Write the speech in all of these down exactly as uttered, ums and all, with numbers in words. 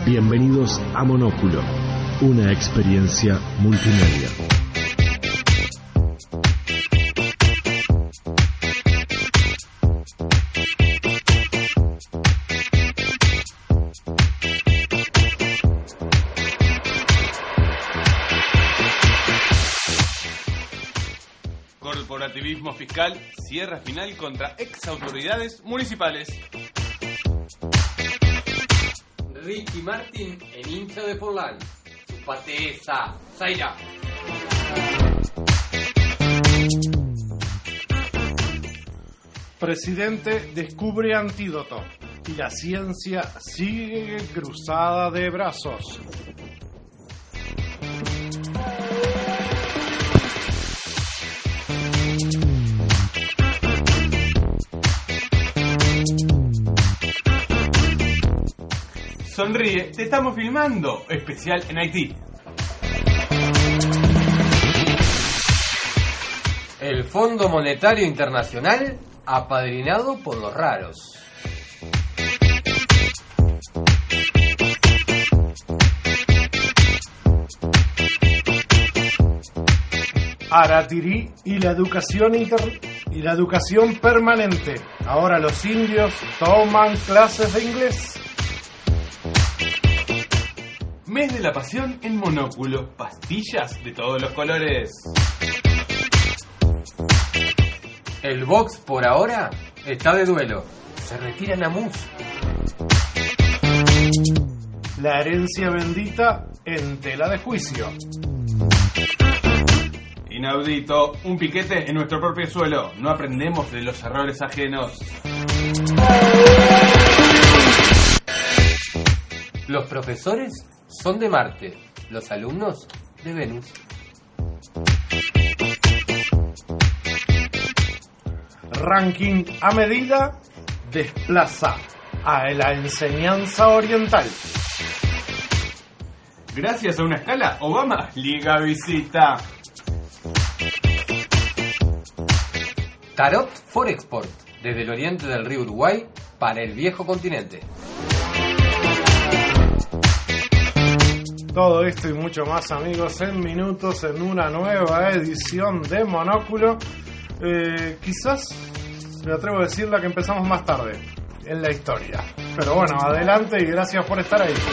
Bienvenidos a Monóculo, una experiencia multimedia. Corporativismo fiscal, cierre final contra ex autoridades municipales. Ricky Martin en hincha de Forlán. Chupate esa, Zaira. Presidente descubre antídoto y la ciencia sigue cruzada de brazos. Sonríe, te estamos filmando. Especial en Haití. El Fondo Monetario Internacional apadrinado por los raros. Aratirí y la educación inter... y la educación permanente. Ahora los indios toman clases de inglés. Mes de la pasión en Monóculo. Pastillas de todos los colores. El box por ahora está de duelo. Se retira Namus. La herencia bendita en tela de juicio. Inaudito, un piquete en nuestro propio suelo. No aprendemos de los errores ajenos. Los profesores son de Marte, los alumnos de Venus. Ranking a medida desplaza a la enseñanza oriental. Gracias a una escala, Obama liga visita. Tarot for Export, desde el oriente del río Uruguay para el viejo continente. Todo esto y mucho más, amigos, en minutos, en una nueva edición de Monóculo. Eh, quizás me atrevo a decir la que empezamos más tarde en la historia. Pero bueno, adelante y gracias por estar ahí.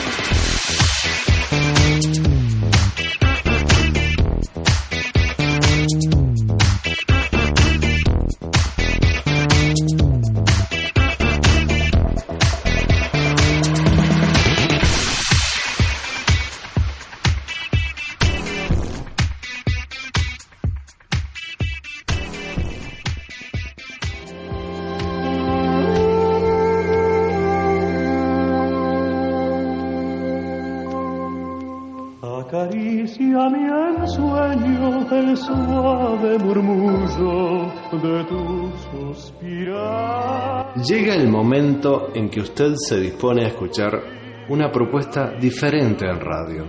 Acaricia mi ensueño el suave murmullo de tu suspirar. Llega el momento en que usted se dispone a escuchar una propuesta diferente en radio.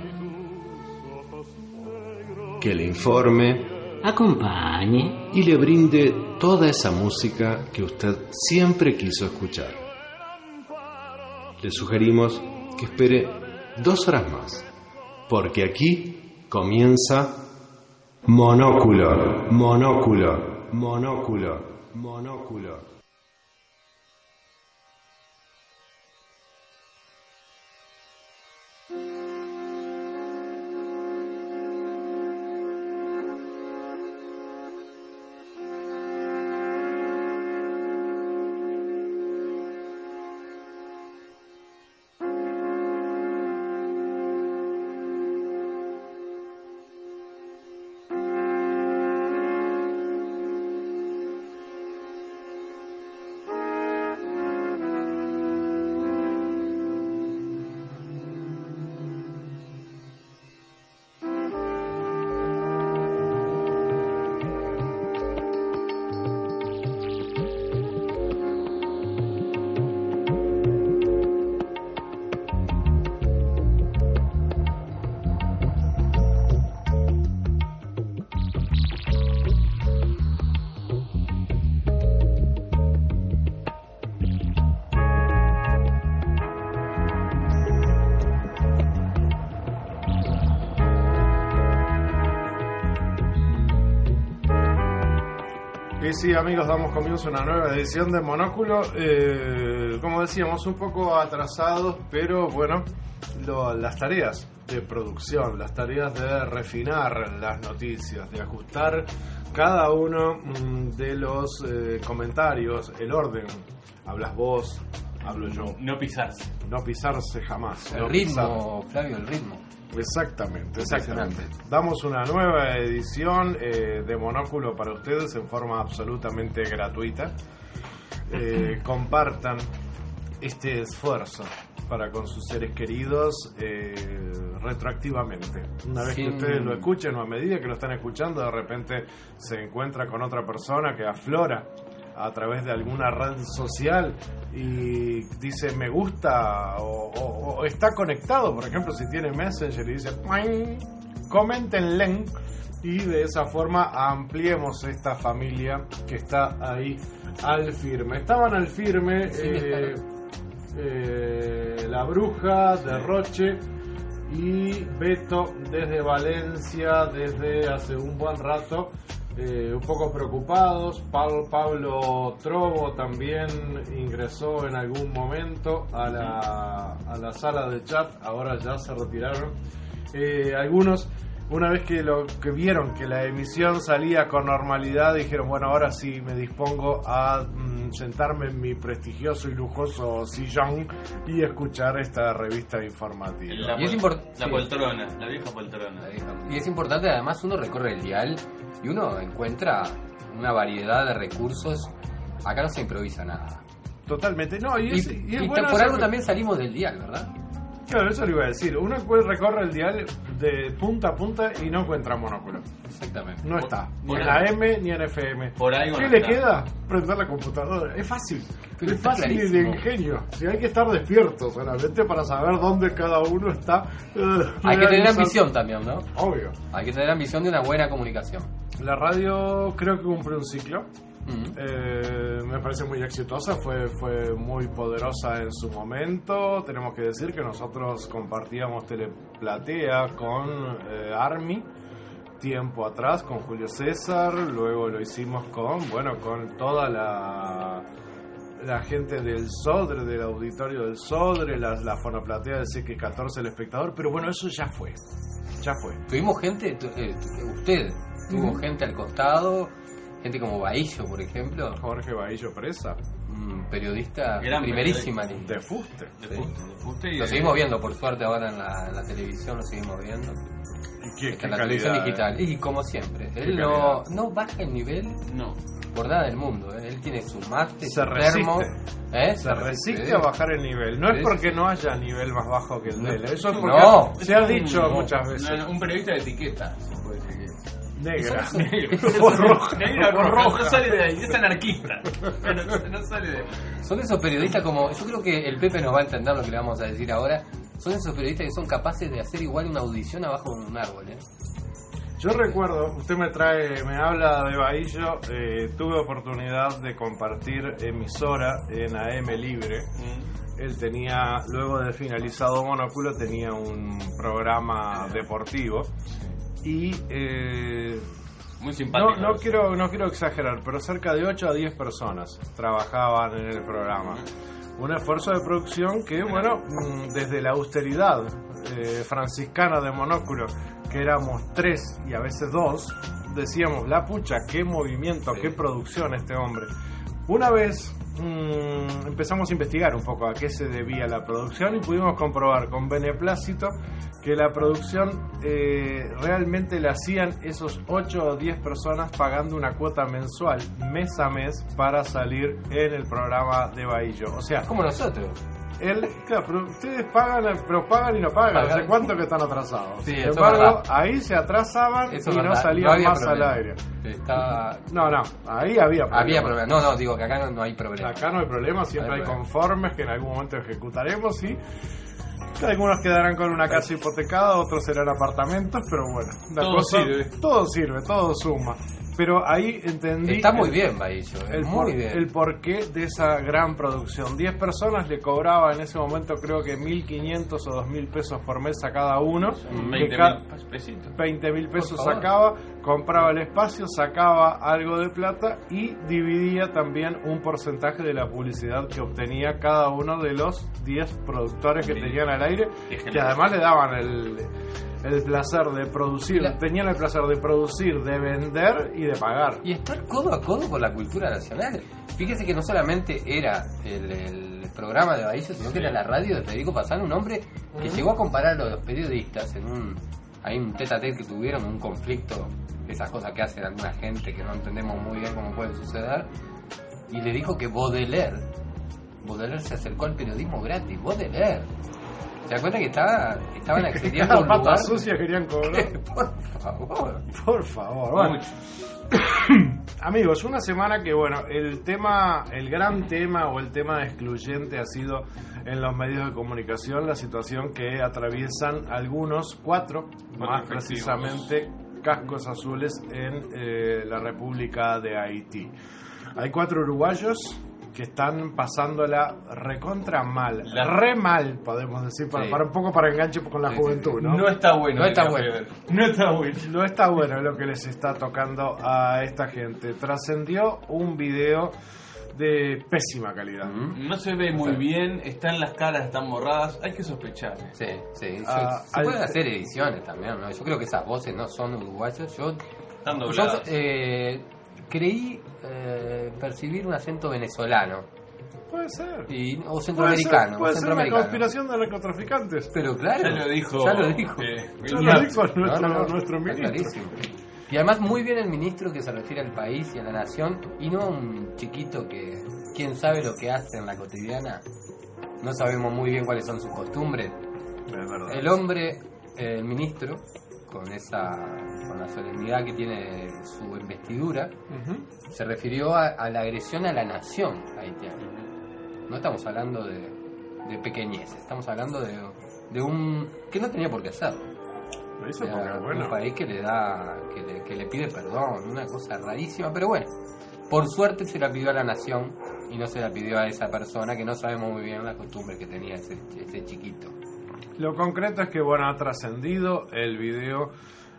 Que le informe, acompañe y le brinde toda esa música que usted siempre quiso escuchar. Le sugerimos que espere dos horas más, porque aquí comienza Monóculo, Monóculo, Monóculo, Monóculo. que sí, amigos, damos comienzo a una nueva edición de Monóculo. Eh, como decíamos, un poco atrasados, pero bueno, lo, las tareas de producción, las tareas de refinar las noticias, de ajustar cada uno mm, de los eh, comentarios, el orden. Hablas vos, hablo yo. No pisarse. No pisarse jamás. El no ritmo, pisar. Flavio, el ritmo. Exactamente, exactamente. Damos una nueva edición eh, de Monóculo para ustedes en forma absolutamente gratuita. Eh, compartan este esfuerzo para con sus seres queridos eh, retroactivamente. Una vez Sin... que ustedes lo escuchen o a medida que lo están escuchando, de repente se encuentra con otra persona que aflora a través de alguna red social y dice me gusta o, o, o está conectado, por ejemplo, si tiene Messenger y dice coméntenle, y de esa forma ampliemos esta familia que está ahí al firme. Estaban al firme eh, eh, la Bruja de Roche y Beto desde Valencia desde hace un buen rato. Eh, un poco preocupados. Pablo, Pablo Trovo también ingresó en algún momento a la, a la sala de chat, ahora ya se retiraron. Eh, algunos, una vez que lo que vieron que la emisión salía con normalidad, dijeron bueno, ahora sí me dispongo a mm, sentarme en mi prestigioso y lujoso sillón y escuchar esta revista informativa. La, y es pol- import- la sí. poltrona, la vieja poltrona. La vieja. Y es importante, además, uno recorre el dial y uno encuentra una variedad de recursos. Acá no se improvisa nada. Totalmente, no, y es, y, y es y bueno por eso algo que- también salimos del dial, ¿verdad? Claro, eso lo iba a decir. Uno puede recorrer el dial de punta a punta y no encuentra Monóculo. Exactamente. No está. Ni por en ahí. A M ni en F M. Por ahí ¿Qué no le está. queda? Prender la computadora. Es fácil. Pero es está fácil y de clarísimo. ingenio. Si hay que estar despiertos solamente para saber dónde cada uno está. eh, Hay que tener realizando- ambición también, ¿no? Obvio. Hay que tener ambición de una buena comunicación. La radio creo que cumple un ciclo. Mm. Eh, me parece muy exitosa, fue, fue muy poderosa en su momento. Tenemos que decir que nosotros compartíamos Teleplatea con eh, Army tiempo atrás, con Julio César, luego lo hicimos con, bueno, con toda la la gente del Sodre, del auditorio del Sodre, la, la fonoplatea del C X catorce, el espectador, pero bueno, eso ya fue, ya fue. Tuvimos gente, tu- eh, tu- usted tuvo Ujú. gente al costado, gente como Bahillo, por ejemplo, Jorge Bahillo Presa, un periodista de Gran primerísima periodista. línea. de Fuste. De Sí. fuste, de fuste y Lo de- seguimos viendo, por suerte, ahora en la, en la televisión, lo seguimos viendo. ¿Y qué, qué En la calidad, televisión eh? digital. Y como siempre, él Qué no, calidad. no baja el nivel No. por nada del mundo. ¿eh? Él tiene su máster, Se su termo. resiste. ¿eh? Se resiste a bajar el nivel. No Sí, es porque no haya nivel más bajo que el de él. Eso es porque No. se ha dicho No, muchas veces. no, un periodista de etiqueta, se puede decir. Negra. Negro. O roja. Negra O o roja. roja. No sale de ahí, es anarquista. Pero no, no sale de ahí. Son esos periodistas como... Yo creo que el Pepe nos va a entender lo que le vamos a decir ahora. Son esos periodistas que son capaces de hacer igual una audición abajo de un árbol. ¿eh? Yo recuerdo, usted me trae, me habla de Bahillo, eh, tuve oportunidad de compartir emisora en A M Libre. Él tenía, luego de finalizado Monóculo, tenía un programa deportivo y eh, Muy simpático. no, no quiero no quiero exagerar, pero cerca de ocho a diez personas trabajaban en el programa. Un esfuerzo de producción que, bueno, mm, desde la austeridad eh, franciscana de Monóculo, que éramos tres y a veces dos, decíamos, la pucha, qué movimiento, qué producción este hombre. Una vez mmm, empezamos a investigar un poco a qué se debía la producción y pudimos comprobar con beneplácito que la producción eh, realmente la hacían esos ocho o diez personas pagando una cuota mensual, mes a mes, para salir en el programa de Bahillo. O sea, Como nosotros. él, claro, pero ustedes pagan, pero pagan y no pagan. Pagan. ¿Hace cuánto que están atrasados? Sí, Sin eso es embargo, verdad. ahí se atrasaban Eso y es no verdad. salían había más problema. al aire. Estaba... No, no, ahí había problema. Había problema. No, no, digo que acá no, no hay problema. Acá no hay problema, siempre No hay hay problema. conformes que en algún momento ejecutaremos y algunos quedarán con una casa hipotecada, otros serán apartamentos, pero bueno, la Todo cosa- sirve. todo sirve, todo suma. Pero ahí entendí... Está muy el, bien, Baillo. El, muy por, bien. el porqué de esa gran producción. diez personas le cobraba en ese momento creo que mil quinientos o dos mil pesos por mes a cada uno. veinte mil pesos sacaba, compraba el espacio, sacaba algo de plata y dividía también un porcentaje de la publicidad que obtenía cada uno de los diez productores que tenían al aire, que además le daban el... el placer de producir, la... tenían el placer de producir, de vender y de pagar. Y estar codo a codo con la cultura nacional. Fíjese que no solamente era el, el programa de Baillo, sino que era la radio de Federico Pazán, un hombre que uh-huh. llegó a comparar a los periodistas en un... Hay un tete a tete que tuvieron, un conflicto, esas cosas que hacen alguna gente que no entendemos muy bien cómo puede suceder, y le dijo que Baudelaire, Baudelaire se acercó al periodismo gratis, Baudelaire. ¿Se da cuenta que estaba, estaban accediendo a un lugar? Patas sucias querían cobrar. Por favor. Por favor. Bueno. Amigos, una semana que, bueno, el tema, el gran tema o el tema excluyente ha sido en los medios de comunicación la situación que atraviesan algunos, cuatro, más precisamente, cascos azules en eh, la República de Haití. Hay cuatro uruguayos que están pasándola recontra mal, la... re mal, podemos decir, para, sí. para un poco para enganche con la sí, juventud, sí, sí. ¿no? No está bueno. No está bueno. No está bueno. No está bueno lo que les está tocando a esta gente. Trascendió un video de pésima calidad. Mm-hmm. No se ve muy bien, están las caras, están borradas, hay que sospechar. Sí, sí. Ah, se al... pueden hacer ediciones también, ¿no? Yo creo que esas voces no son uruguayas. Yo, están dobladas. Yo, eh, creí eh, percibir un acento venezolano. Puede ser. Y, o centroamericano. Puede ser, puede centroamericano. ser una conspiración de narcotraficantes. Pero claro. Ya lo dijo. Ya lo dijo. Eh, ya lo dijo nuestro, no, no, no, nuestro ministro. Clarísimo. Y además muy bien el ministro que se refiere al país y a la nación. Y no un chiquito que quién sabe lo que hace en la cotidiana. No sabemos muy bien cuáles son sus costumbres. Es verdad. El hombre, eh, el ministro, con esa con la solemnidad que tiene su investidura, uh-huh. se refirió a, a la agresión a la nación haitiana. No estamos hablando de, de pequeñeces, estamos hablando de, de un que no tenía por qué hacerlo. Lo hizo porque, bueno. Un país que le da que le, que le pide perdón, una cosa rarísima, pero bueno, por suerte se la pidió a la nación y no se la pidió a esa persona que no sabemos muy bien la costumbre que tenía ese, ese chiquito. Lo concreto es que, bueno, ha trascendido el video.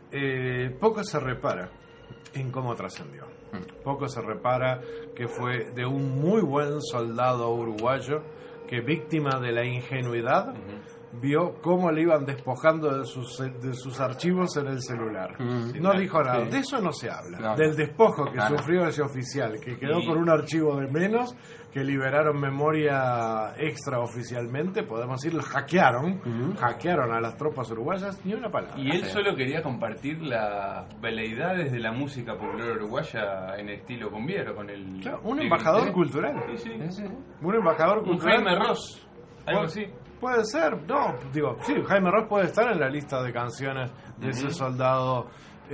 Eh, poco se repara en cómo trascendió. Mm. Poco se repara que fue de un muy buen soldado uruguayo que, víctima de la ingenuidad, uh-huh. vio cómo le iban despojando de sus, de sus archivos en el celular. Uh-huh. No dijo nada. Sí. De eso no se habla. No. Del despojo que claro. sufrió ese oficial, que quedó sí. con un archivo de menos, que liberaron memoria extraoficialmente, podemos decir, hackearon, uh-huh. hackearon a las tropas uruguayas, ni una palabra. Y él solo quería compartir las veleidades de la música popular uruguaya en estilo cumbiero, con el... Claro, un embajador ¿eh? cultural. Sí, sí. Sí, sí. Un embajador cultural. Un Jaime Ross, algo así. Puede ser, no, digo, sí, Jaime Ross puede estar en la lista de canciones de uh-huh. ese soldado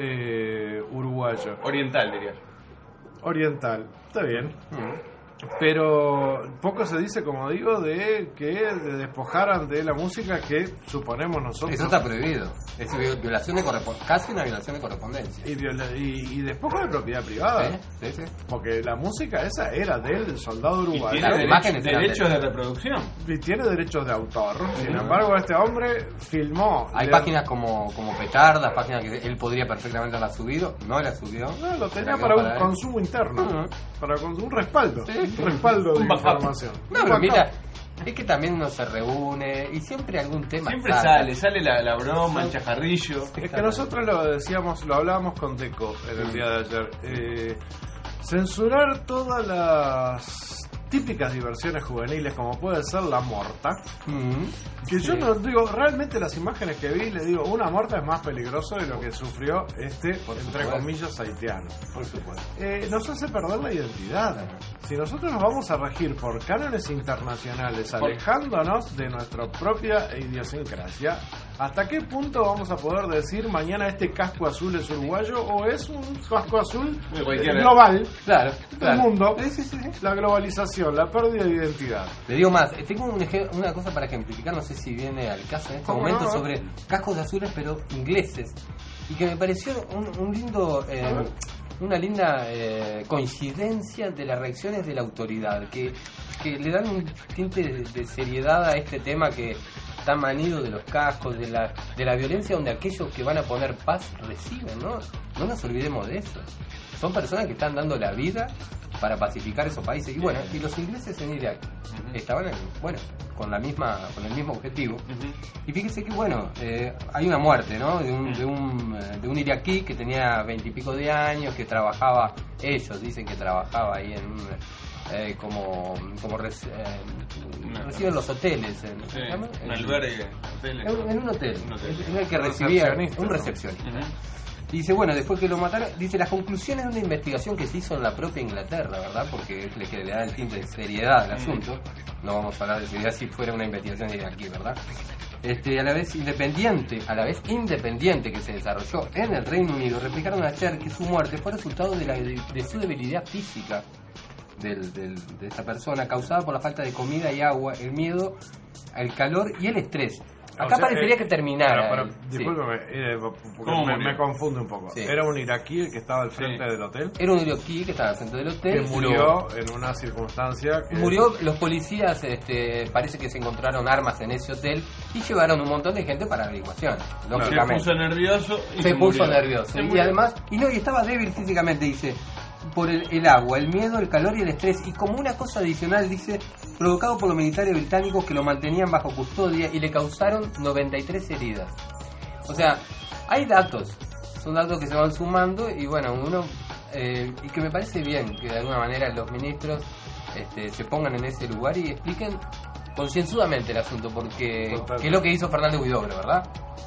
eh, uruguayo. Oriental, diría. Oriental, está bien. Uh-huh. Pero poco se dice, como digo, de que de despojaran de la música que suponemos nosotros. Eso está prohibido. Es violación de correspondencia, casi una violación de correspondencia. Y, viola, y, y despojo de propiedad privada. Sí, sí, sí. Porque la música esa era del soldado uruguayo. Y tiene derecho, derechos de reproducción. Y tiene derechos de autor. Sin uh-huh. embargo, este hombre filmó. Hay le... páginas como, como Petardas, páginas que él podría perfectamente haberla subido. No la subió. No, lo tenía para un para consumo interno. Uh-huh. Para con un respaldo. Sí. Un respaldo de información. No, pero mira, es que también uno se reúne y siempre algún tema siempre sale, sale la, la broma, el chajarrillo. Es que nosotros lo decíamos, lo hablábamos con Deco en el día de ayer. Eh, censurar todas las típicas diversiones juveniles, como puede ser la morta, mm-hmm. que sí. yo no digo, realmente las imágenes que vi, le digo, una morta es más peligroso de lo que sufrió este, por entre comillas, haitiano. Por supuesto. Eh, nos hace perder la identidad. Si nosotros nos vamos a regir por cánones internacionales, alejándonos de nuestra propia idiosincrasia, ¿hasta qué punto vamos a poder decir mañana este casco azul es uruguayo o es un casco azul global claro, del claro. mundo? Sí, sí, sí. La globalización, la pérdida de identidad. Le digo más, tengo un ej- una cosa para ejemplificar, no sé si viene al caso en este momento, no, no. sobre cascos azules pero ingleses, y que me pareció un, un lindo... Eh, una linda eh, coincidencia de las reacciones de la autoridad, que, que le dan un tinte de, de seriedad a este tema que está manido de los cascos, de la, de la violencia, donde aquellos que van a poner paz reciben, ¿no? No nos olvidemos de eso. Son personas que están dando la vida para pacificar esos países. Y bueno, y los ingleses en Irak uh-huh. estaban, en, bueno, con la misma, con el mismo objetivo. Uh-huh. Y fíjese que, bueno, eh, hay una muerte, ¿no? De un, de un, de un iraquí que tenía veintipico de años, que trabajaba, ellos dicen que trabajaba ahí en un, eh, como, como res, eh, no, reciben los hoteles. En, sí, ¿se llama? Un albergue, hotel. En, en un hotel. Un, hotel. En el que un recibía recepcionista, un ¿no? recepcionista. Uh-huh. Dice, bueno, después que lo mataron, dice, las conclusiones de una investigación que se hizo en la propia Inglaterra, ¿verdad? Porque es le que le da el tinte de seriedad al asunto. No vamos a hablar de seriedad si fuera una investigación de aquí, ¿verdad? Este, a la vez independiente, a la vez independiente que se desarrolló en el Reino Unido, replicaron ayer que su muerte fue resultado de, la, de, de su debilidad física del, del, de esta persona, causada por la falta de comida y agua, el miedo, el calor y el estrés. Acá o sea, parecería eh, que terminara. Pero, pero, discúlpeme, sí. eh, porque me, me confunde un poco. Sí. ¿Era un iraquí el que estaba al frente sí. del hotel? Era un iraquí que estaba al frente del hotel. Que murió lo, en una circunstancia que... Murió, los policías este, parece que se encontraron armas en ese hotel y llevaron un montón de gente para averiguación. Lógicamente. Se puso nervioso y se, se puso murió. nervioso. Se y murió. además, y no, y estaba débil físicamente, dice, por el, el agua, el miedo, el calor y el estrés. Y como una cosa adicional, dice, provocado por los militares británicos que lo mantenían bajo custodia y le causaron noventa y tres heridas. O sea, hay datos, son datos que se van sumando y bueno, uno, eh, y que me parece bien que de alguna manera los ministros este, se pongan en ese lugar y expliquen concienzudamente el asunto, porque que es lo que hizo Fernández Huidobro, ¿verdad?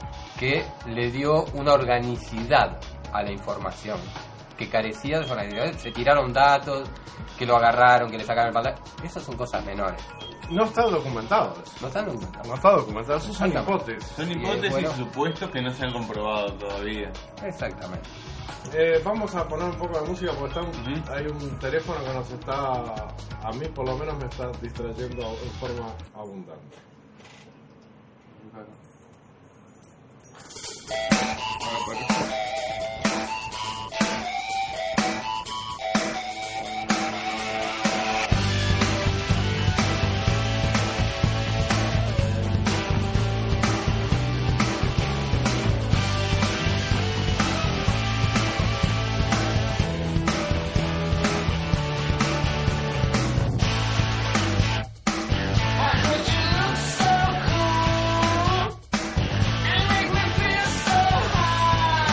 Que le dio una organicidad a la información que carecía de organicidad. Se tiraron datos, que lo agarraron, que le sacaron el pantalón. Esas son cosas menores. No está documentado. No está documentado. No está documentado. Eso son hipótesis. Son hipótesis y, bueno, supuestos que no se han comprobado todavía. Exactamente. Eh, vamos a poner un poco de música porque está un, uh-huh. hay un teléfono que nos está, a mí por lo menos me está distrayendo en forma abundante. So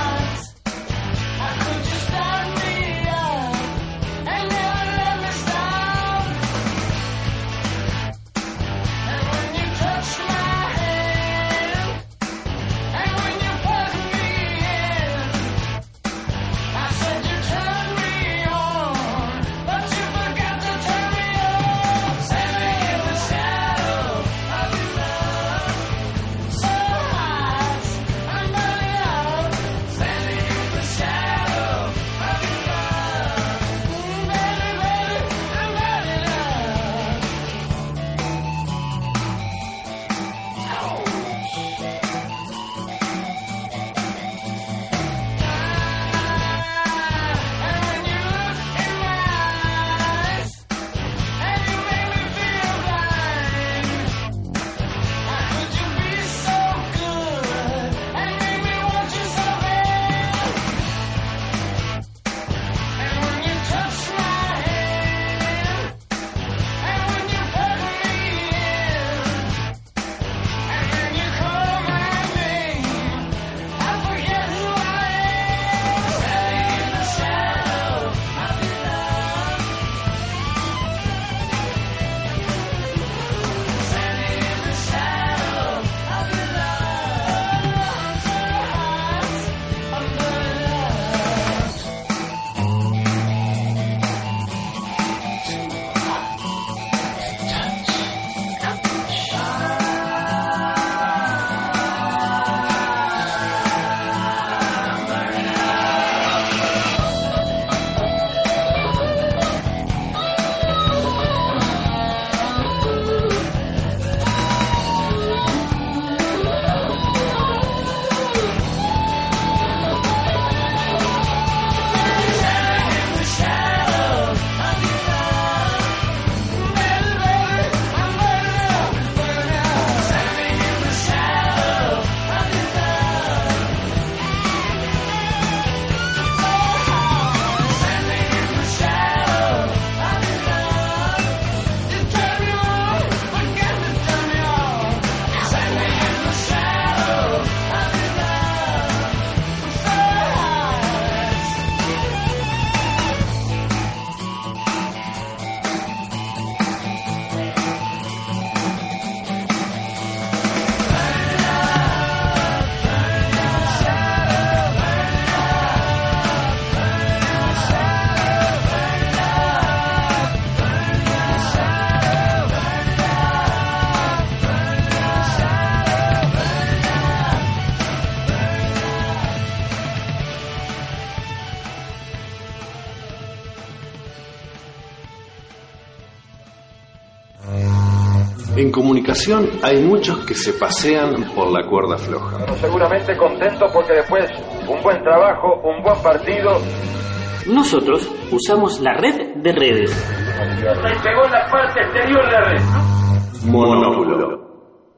En comunicación hay muchos que se pasean por la cuerda floja. Pero seguramente contento porque después un buen trabajo, un buen partido. Nosotros usamos la red de redes. Se pegó en la parte exterior de la red. Monóculo.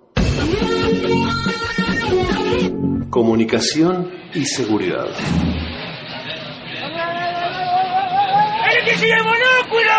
Comunicación y seguridad. ¡El que sigue el monóculo!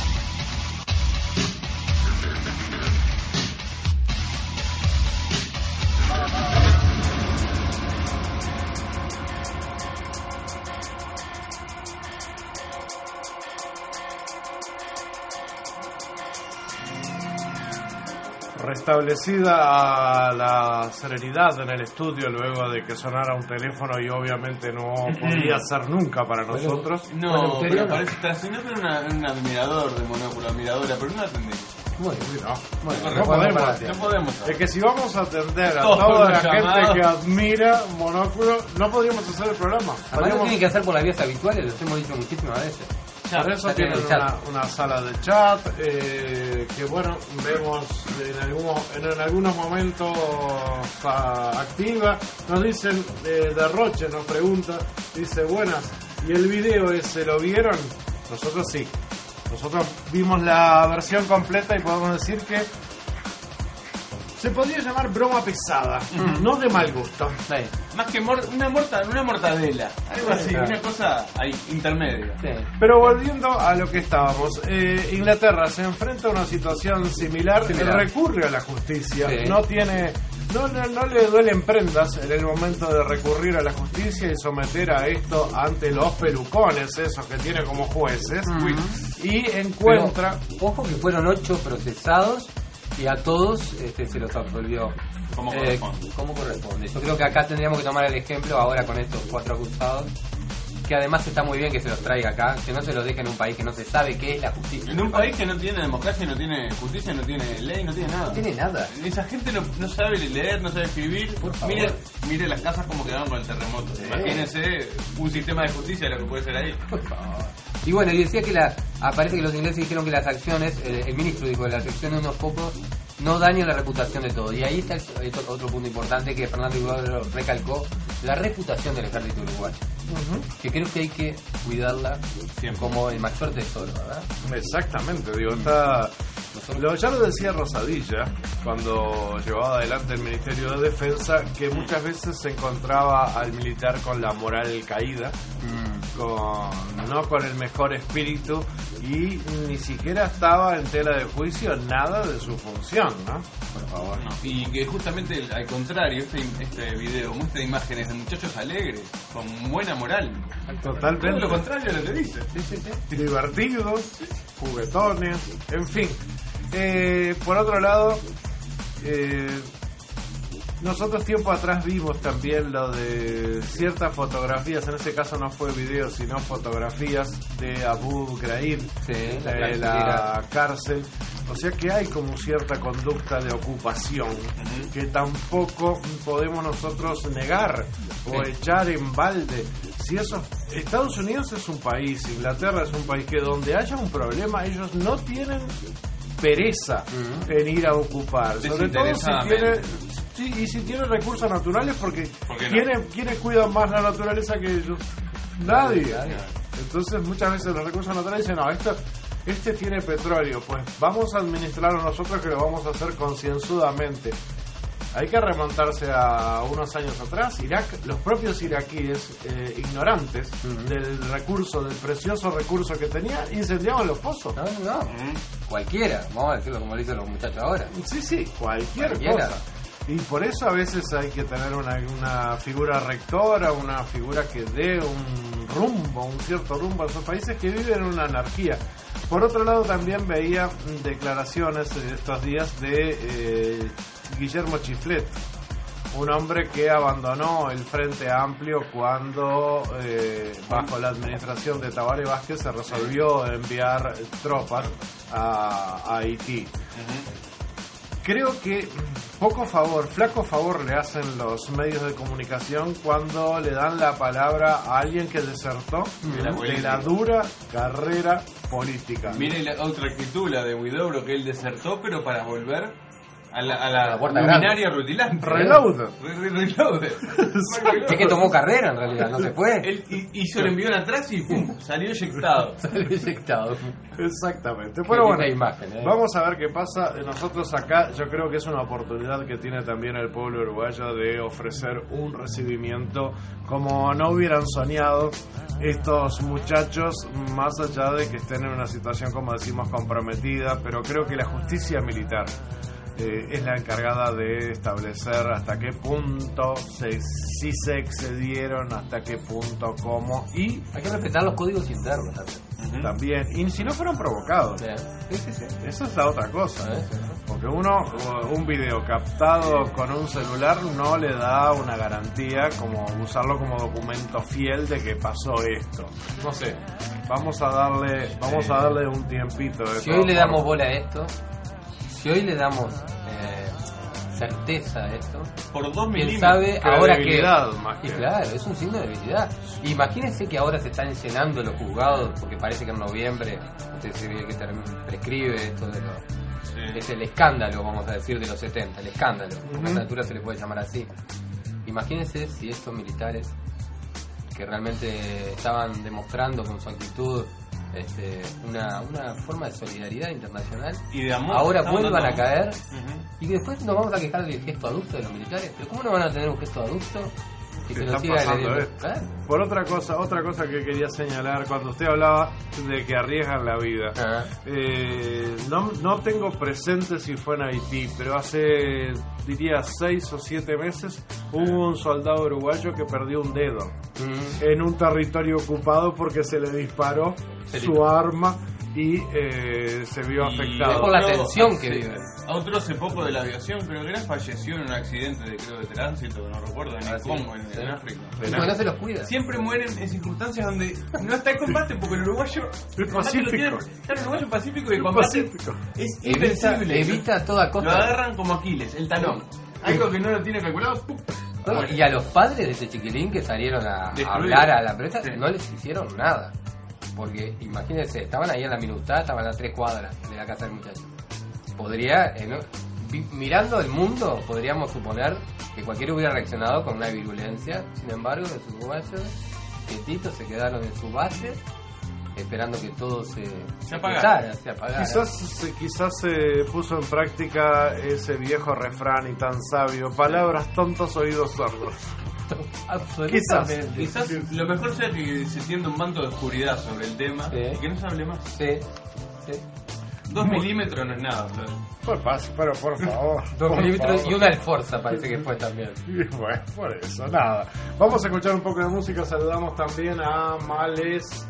Restablecida la serenidad en el estudio luego de que sonara un teléfono y obviamente no podía ser nunca para nosotros. No, Bueno, pero pero- parece estar haciendo una, un admirador de Monóculo, admiradora, pero no atendemos. Bueno, No, bueno, no vamos podemos. para adelante. No podemos. Es que si vamos a atender a Todos toda la los gente llamados. que admira Monóculo, no podríamos hacer el programa. Además lo Podríamos- tienen que hacer por las vías habituales, lo hemos dicho muchísimas veces. Por eso Ya tienen tienen el una, chat. una sala de chat eh, que bueno, vemos en, algún- en, en algunos momentos ah, activa. Nos dicen, eh, Derroche nos pregunta, dice, buenas, ¿y el video ese lo vieron? Nosotros sí. Nosotros vimos la versión completa y podemos decir que se podría llamar broma pesada, no de mal gusto. Sí, Más que mor- una, morta, una mortadela, algo así, Claro. una cosa ahí, intermedia. sí. Pero volviendo a lo que estábamos, eh, Inglaterra se enfrenta a una situación similar, Similar. recurre a la justicia, Sí. no tiene, no, no, no le duelen prendas en el momento de recurrir a la justicia y someter a esto ante los pelucones, esos que tiene como jueces, y encuentra... Pero, ojo que fueron ocho procesados y a todos este, se los absolvió. Como Eh, corresponde. como corresponde. Yo creo que acá tendríamos que tomar el ejemplo ahora con estos cuatro acusados, que además está muy bien que se los traiga acá, que no se los deje en un país que no se sabe qué es la justicia. En un país que no tiene democracia, no tiene justicia, no tiene ley, no tiene nada. No tiene nada. Esa gente no, no sabe leer, no sabe escribir. Por favor. Mire, mire las casas como quedaron con el terremoto. Imagínense un sistema de justicia lo que puede ser ahí. Por favor. Y bueno, y decía que la, aparece que los ingleses dijeron que las acciones, el, el ministro dijo que las acciones de unos pocos no dañan la reputación de todos. Y ahí está el- el otro punto importante que Fernando Iguodala recalcó, la reputación del ejército uruguayo. Que creo que hay que cuidarla Siempre. como el mayor tesoro, ¿verdad? Exactamente, digo, está... Lo, ya lo decía Rosadilla cuando llevaba adelante el Ministerio de Defensa, que muchas veces se encontraba al militar con la moral caída, con, no con el mejor espíritu, y ni siquiera estaba en tela de juicio nada de su función, ¿no? Por favor. No, y que justamente al contrario, este, este video muestra imágenes de muchachos alegres, con buena moral. Todo Totalmente. lo contrario de lo que dice. Sí, sí, sí. Divertidos, juguetones, en fin. Eh, por otro lado, eh, nosotros tiempo atrás vimos también lo de ciertas fotografías, en este caso no fue video, sino fotografías de Abu Ghraib, Sí, la de cárcel la era- cárcel. O sea que hay como cierta conducta de ocupación que tampoco podemos nosotros negar o Sí. echar en balde. Si eso, Estados Unidos es un país, Inglaterra es un país que donde haya un problema ellos no tienen pereza Ujú. en ir a ocupar, sobre todo si Desinteresadamente. tiene sí, y si tiene recursos naturales, porque ¿Por qué no? ¿quiénes, quiénes cuidan más la naturaleza que ellos? Nadie. Nadie. Entonces muchas veces los recursos naturales dicen, no, esto, este tiene petróleo, pues vamos a administrarlo nosotros, que lo vamos a hacer concienzudamente. Hay que remontarse a unos años atrás. Irak, los propios iraquíes, eh, ignorantes Ujú. del recurso, del precioso recurso que tenía, incendiaban los pozos. No, no, cualquiera, vamos a decirlo como dicen los muchachos ahora. Sí, sí, cualquier Cualquiera. cosa. Y por eso a veces hay que tener una, una figura rectora, una figura que dé un rumbo, un cierto rumbo a esos países que viven en una anarquía. Por otro lado, también veía declaraciones estos días de eh, Guillermo Chiflet, un hombre que abandonó el Frente Amplio cuando, eh, bajo la administración de Tabaré Vázquez, se resolvió enviar tropas a, a Haití. creo que poco favor, flaco favor le hacen los medios de comunicación cuando le dan la palabra a alguien que desertó De la de política. la dura carrera política. Mire la otra actitud, la de Huidobro, que él desertó, pero para volver a la, a la, A la puerta luminaria rutilante. Reload. Re- re- Reload. Es que tomó carrera en realidad, no se fue. Él hi- hizo el envión atrás y pum, salió eyectado. Salió inyectado. Exactamente. Qué Pero bueno, linda imagen, ¿eh? vamos a ver qué pasa. Nosotros acá, yo creo que es una oportunidad que tiene también el pueblo uruguayo de ofrecer un recibimiento como no hubieran soñado estos muchachos, más allá de que estén en una situación, como decimos, comprometida. Pero creo que la justicia militar Eh, es la encargada de establecer hasta qué punto se, si se excedieron, hasta qué punto, cómo y Hay que respetar los códigos internos también. Ujú. también, y si no fueron provocados. Sí, sí, sí. Esa es la otra cosa. ¿Eh? Porque uno, un video captado con un celular no le da una garantía como usarlo como documento fiel de que pasó esto. No sé, vamos a darle, vamos a darle un tiempito. de Si todas hoy le damos formas. bola a esto, si hoy le damos eh, certeza a esto, Por dos quién milímetros. sabe ahora que... Credibilidad, más Y que- claro, es un signo de debilidad. Imagínense que ahora se están llenando los juzgados, porque parece que en noviembre, usted se ve que term- prescribe esto de los... Sí. Es el escándalo, vamos a decir, de los setenta, el escándalo. Ujú. A esta altura se le puede llamar así. Imagínense si estos militares que realmente estaban demostrando con su actitud este, una, una forma de solidaridad internacional, Y de amor. ahora Estamos vuelvan dando- a caer Ujú. y después nos vamos a quejar del gesto adulto de los militares. ¿Pero cómo no van a tener un gesto adulto y Se que nos están siga pasando agrediendo? esto. Claro. Por otra cosa, otra cosa que quería señalar, cuando usted hablaba de que arriesgan la vida, Ah. eh, no, no tengo presente si fue en Haití, pero hace, diría, seis o siete meses hubo un soldado uruguayo que perdió un dedo Mm. en un territorio ocupado porque se le disparó Se su le- arma y eh, se vio Y afectado. Es por la otro tensión que hace- vive. Otro hace poco de la aviación, creo que era, falleció en un accidente de, creo, de tránsito, no recuerdo, en Ah, el sí. Congo, en, Sí. en África. Porque no se los cuida. Siempre mueren en circunstancias donde no está el combate, porque el uruguayo el combate lo tiene- pacífico. está el uruguayo pacífico y el combate Pacífico. es Evita, invencible. evita a toda Lo costa. agarran como Aquiles, el talón. Algo que no lo tiene calculado, ¡pum! No, y a los padres de ese chiquilín que salieron a, a Destruido. hablar a la prensa, Sí. no les hicieron nada. Porque imagínense, estaban ahí en la minutá, estaban a tres cuadras de la casa del muchacho. Podría, eh, ¿no? Vi- mirando el mundo, podríamos suponer que cualquiera hubiera reaccionado con una virulencia. Sin embargo, los uruguayos, quietitos, se quedaron en su base, esperando que todo se, Se apagara. quietara, se apagara. Quizás, se- quizás se puso en práctica ese viejo refrán y tan sabio, palabras tontas, oídos sordos. Absolutamente. Quizás lo mejor sea que se tienda un manto de oscuridad sobre el tema Sí. y que no se hable más. Sí, sí. Dos milímetros no es nada, Flor. Por pas- pero por favor. Dos por milímetros favor. y una alforza parece que fue también. Y bueno, por eso, nada. Vamos a escuchar un poco de música. Saludamos también a Males.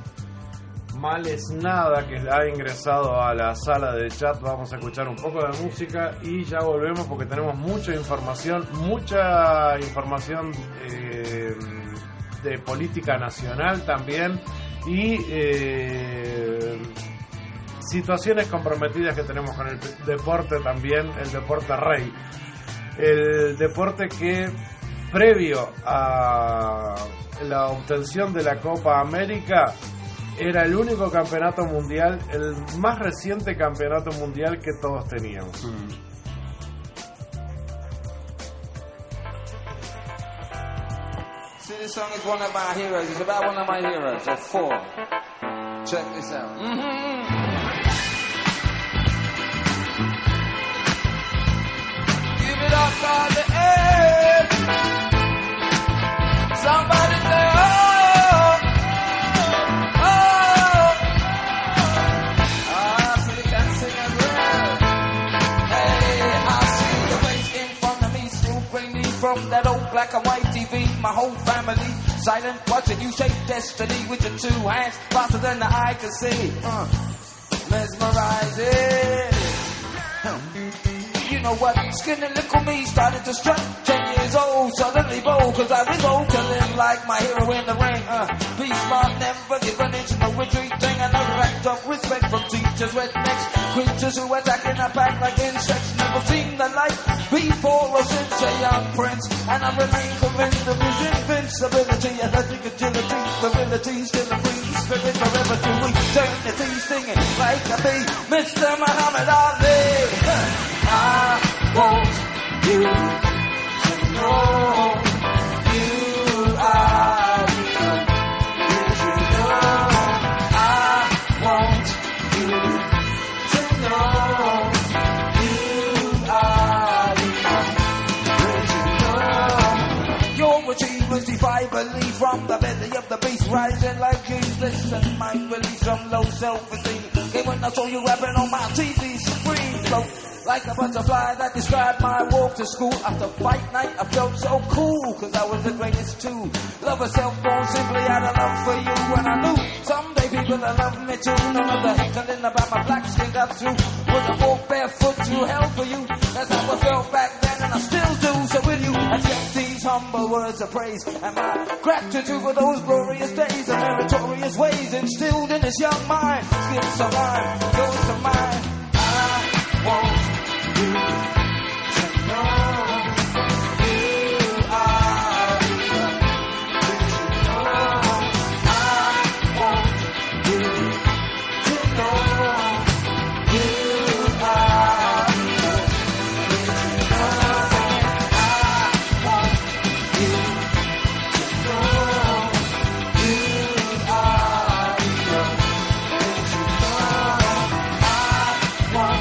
Males Nada, que ha ingresado a la sala de chat. Vamos a escuchar un poco de música y ya volvemos porque tenemos mucha información, mucha información eh, de política nacional también y eh, situaciones comprometidas que tenemos con el deporte también, el deporte rey. El deporte que previo a la obtención de la Copa América era el único campeonato mundial, el más reciente campeonato mundial que todos teníamos. See, this song is one of my heroes. It's about one of my heroes. There are four. Check this out. Give it up by the end. Somebody say, oh, oh. Ah, so they can sing as well. Hey, I see the waist in front of me, smooth grainy from that old black and white T V. My whole family silent watching you shape destiny with your two hands faster than the eye can see. Uh, mesmerizing. You know know what? Skinny little me started to strut. Ten years old, suddenly bold, cause I resolved to live like my hero in the ring. Uh, be smart, never give an inch, no retreat thing. I never act up respect from teachers, rednecks, creatures who attack in a pack like insects. Never seen the light before or since a young prince. And I remain convinced of his invincibility, athletic agility, virility, still a free spirit forever to eternity, singing like a bee, Mister Muhammad Ali. I want you to know you are real. Did you know? I want you to know you are real. Did you know? Your achievements defy belief from the belly of the beast, rising like geese. Listen, my beliefs from low self-esteem. Came when I saw you rapping on my T V screen. Float like a butterfly that described my walk to school. After fight night, I felt so cool, cause I was the greatest too. Love herself born simply out of love for you. And I knew someday people will love me too. None of the heckling about my black skin got through. Was I walk barefoot through hell for you? That's how I felt back then, and I still do. So will you accept these humble words of praise and my gratitude for those glorious days and meritorious ways instilled in this young mind? Skills sublime, yours to mine. I want you to know you are real. Did you know? I want you to know you are real. Did you know? I want you to know you are real. Did you know? I want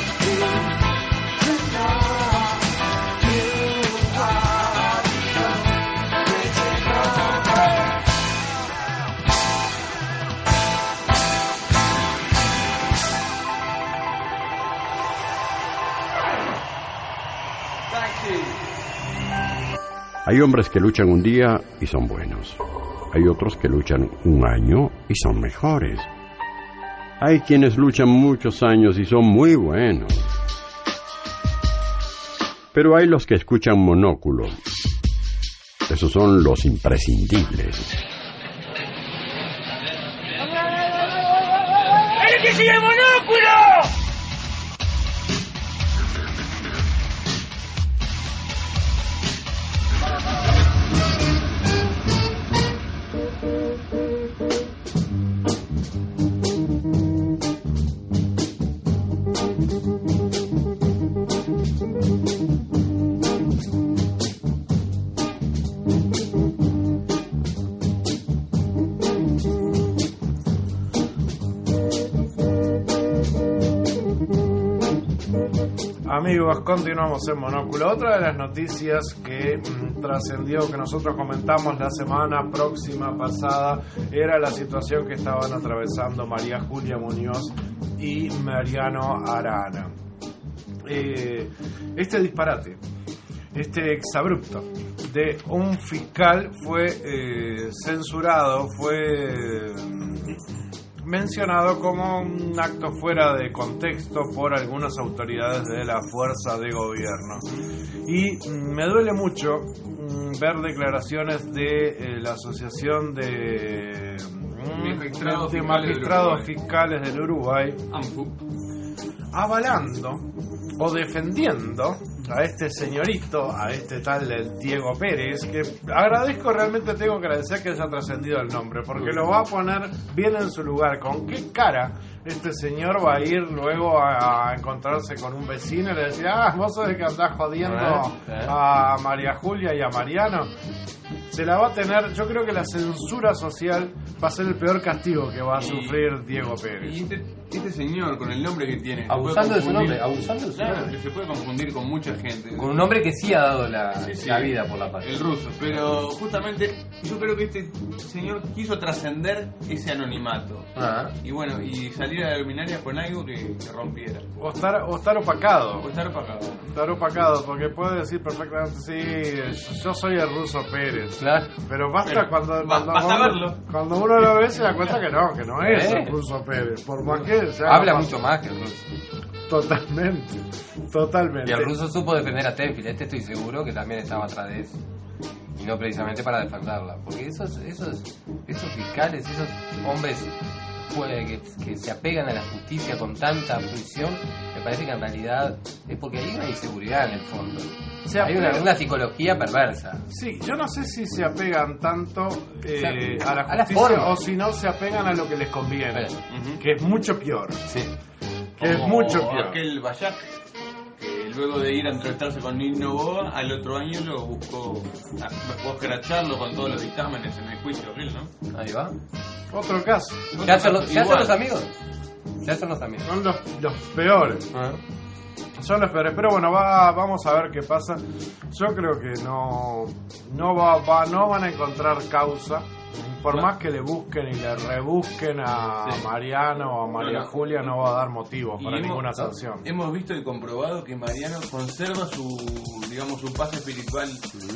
Hay hombres que luchan un día y son buenos. Hay otros que luchan un año y son mejores. Hay quienes luchan muchos años y son muy buenos. Pero hay los que escuchan Monóculo. Esos son los imprescindibles. ¡El que sigue Monóculo! Amigos, continuamos en Monóculo. Otra de las noticias que mm, trascendió, que nosotros comentamos la semana próxima pasada, era la situación que estaban atravesando María Julia Muñoz y Mariano Arana. Eh, este disparate, este exabrupto de un fiscal fue eh, censurado, fue eh, mencionado como un acto fuera de contexto por algunas autoridades de la fuerza de gobierno. Y me duele mucho ver declaraciones de eh, la Asociación de, Magistrados de, de Fiscales Magistrados del Fiscales del Uruguay, AMFU, avalando o defendiendo a este señorito, a este tal del Diego Pérez, que agradezco, realmente tengo que agradecer que haya trascendido el nombre, porque lo va a poner bien en su lugar. ¿Con qué cara este señor va a ir luego a, a encontrarse con un vecino y le decir, ah, vos sos el que andás jodiendo a María Julia y a Mariano? Se la va a tener, yo creo que la censura social va a ser el peor castigo que va a sufrir Diego Pérez. Y este, este señor, con el nombre que tiene, abusando de su nombre, abusando de su claro, nombre. que se puede confundir con mucha gente. Con un hombre que sí ha dado la, sí, sí, la vida por la paz. El ruso, pero justamente yo creo que este señor quiso trascender ese anonimato. Ah. Y bueno, y salir a la luminaria con algo que, que rompiera. O estar, o estar opacado. O estar opacado. Estar opacado, porque puede decir perfectamente, sí, yo soy el ruso Pérez. Claro. Pero basta Pero, cuando, ba- cuando, basta uno, verlo. cuando uno lo ve se da cuenta que no, que no es ¿Eh? el ruso Pérez. Por más que sea Habla más- mucho más que el ruso. Totalmente, totalmente. Y el ruso supo defender a Tenfield, este estoy seguro que también estaba atrás de eso. Y no precisamente para defenderla. Porque esos, esos, esos fiscales, esos hombres que, que se apegan a la justicia con tanta fruición, me parece que en realidad es porque hay una inseguridad en el fondo. Se hay una, apega- una psicología perversa. Sí, yo no sé si se apegan tanto eh, O sea, a la a la justicia forma. o si no se apegan a lo que les conviene, Ujú. que es mucho peor. Sí. Que es Como mucho peor. aquel Bayak, que luego de ir a entrevistarse con Nino Boa, al otro año lo buscó, a- buscó escracharlo con todos los dictámenes en el juicio aquel, ¿no? Ahí va. Otro caso. ¿Se hacen los, se hacen Igual. los amigos? Se hacen los amigos. Son los, los peores. Ah. Son los peores. Pero bueno, va, vamos a ver qué pasa. Yo creo que no, no, va, va- no van a encontrar causa. Por más que le busquen y le rebusquen a Sí. Mariano o a María No, no. Julia, no va a dar motivos Y para hemos- ninguna ¿no? sanción. Hemos visto y comprobado que Mariano conserva su, digamos, su paz espiritual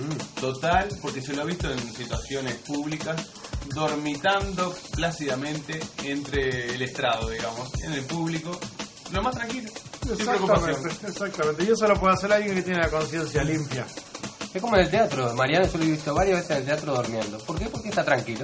total, porque se lo ha visto en situaciones públicas, dormitando plácidamente entre el estrado, digamos, en el público, lo más tranquilo, sin preocupación. Exactamente, exactamente. Y eso lo puede hacer alguien que tiene la conciencia limpia. Es como en el teatro. Mariano yo lo he visto varias veces en el teatro durmiendo. ¿Por qué? Porque está tranquilo.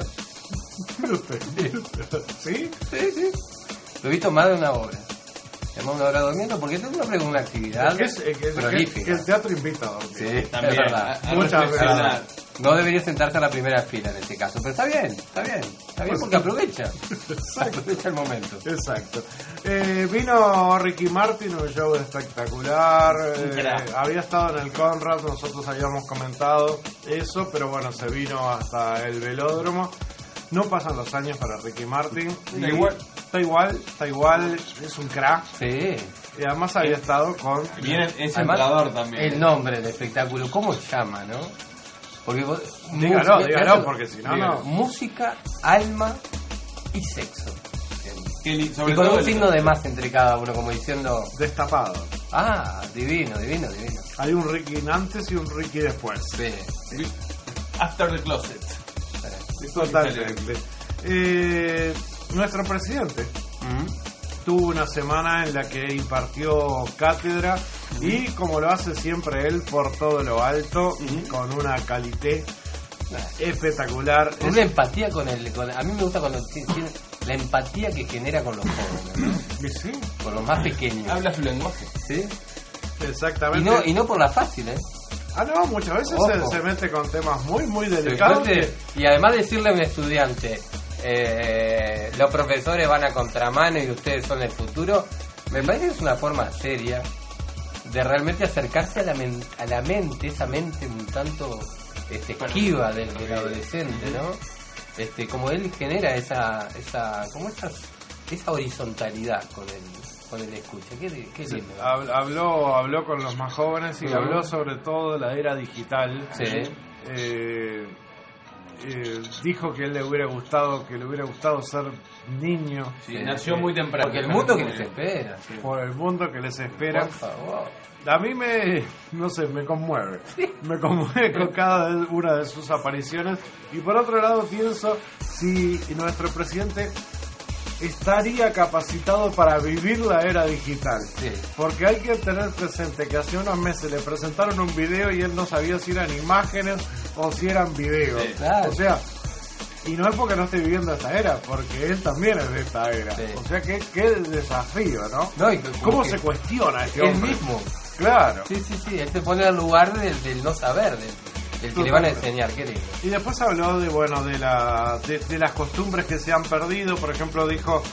Mire usted, mire usted. ¿Sí? Sí, sí. Lo he visto más de una hora. Además una hora durmiendo porque es un hombre con una actividad Es que, es- es que- es que- prolífica. que el teatro invita a dormir. Sí, También, es verdad. a- a Muchas reflexionar. veces. No debería sentarse a la primera fila en este caso, pero está bien, está bien, está bien porque aprovecha, aprovecha el momento. Exacto. Eh, vino Ricky Martin, un show espectacular. Un eh, crack. había estado en el Conrad, nosotros habíamos comentado eso, pero bueno, se vino hasta el velódromo. No pasan los años para Ricky Martin. Está Y igual. Está igual, está igual, es un crack. Sí. Y además había estado con... Bien, es Además, entrador también. el nombre del espectáculo, ¿cómo se llama, no? Porque vos- Dígalo, música- dígalo, porque si no, no. Música, alma y sexo. Qué li- sobre Y con todo un el- signo de más entre cada uno, como diciendo, Destapado. ah, divino, divino, divino. Hay un Ricky antes y un Ricky después. Sí, sí. After the Closet. Totalmente. Eh, nuestro presidente Mm. tuvo una semana en la que impartió cátedra y como lo hace siempre él por todo lo alto, con una calité espectacular. Una Es- empatía con el... Con, a mí me gusta cuando tiene tiene la empatía que genera con los jóvenes, ¿no? y sí, Con los más pequeños. Habla su lenguaje. ¿Sí? Y exactamente. no, y no por la fácil, ¿eh? Ah, no, muchas veces se, Ojo. se mete con temas muy, muy delicados. Entonces, y además decirle a un estudiante, eh, los profesores van a contramano y ustedes son el futuro, me parece que es una forma seria de realmente acercarse a la, men- a la mente, esa mente un tanto este, esquiva del, del adolescente, ¿no? Este, como él genera esa, esa, como esas, esa horizontalidad con el, con el escucha, qué, qué Sí, lindo. hab- habló, habló con los más jóvenes y Ujú. habló sobre todo de la era digital. Sí. Eh, eh, dijo que él le hubiera gustado, que le hubiera gustado ser niño. Sí, nació muy temprano. Porque el mundo que les espera, sí. Por el mundo que les espera. Por favor. A mí me, no sé, me conmueve. Me conmueve con cada una de sus apariciones. Y por otro lado pienso si nuestro presidente estaría capacitado para vivir la era digital. Sí. Porque hay que tener presente que hace unos meses le presentaron un video y él no sabía si eran imágenes o si eran videos. Sí, claro. O sea, y no es porque no esté viviendo esta era, porque él también es de esta era. Sí. O sea, que qué desafío, ¿no? No, y ¿Cómo que- se cuestiona este él hombre? mismo. Claro. Sí, sí, sí, él se pone al lugar del, del no saber, del, del que le van a enseñar, qué lindo. Y después habló de bueno de la de, de las costumbres que se han perdido. Por ejemplo, dijo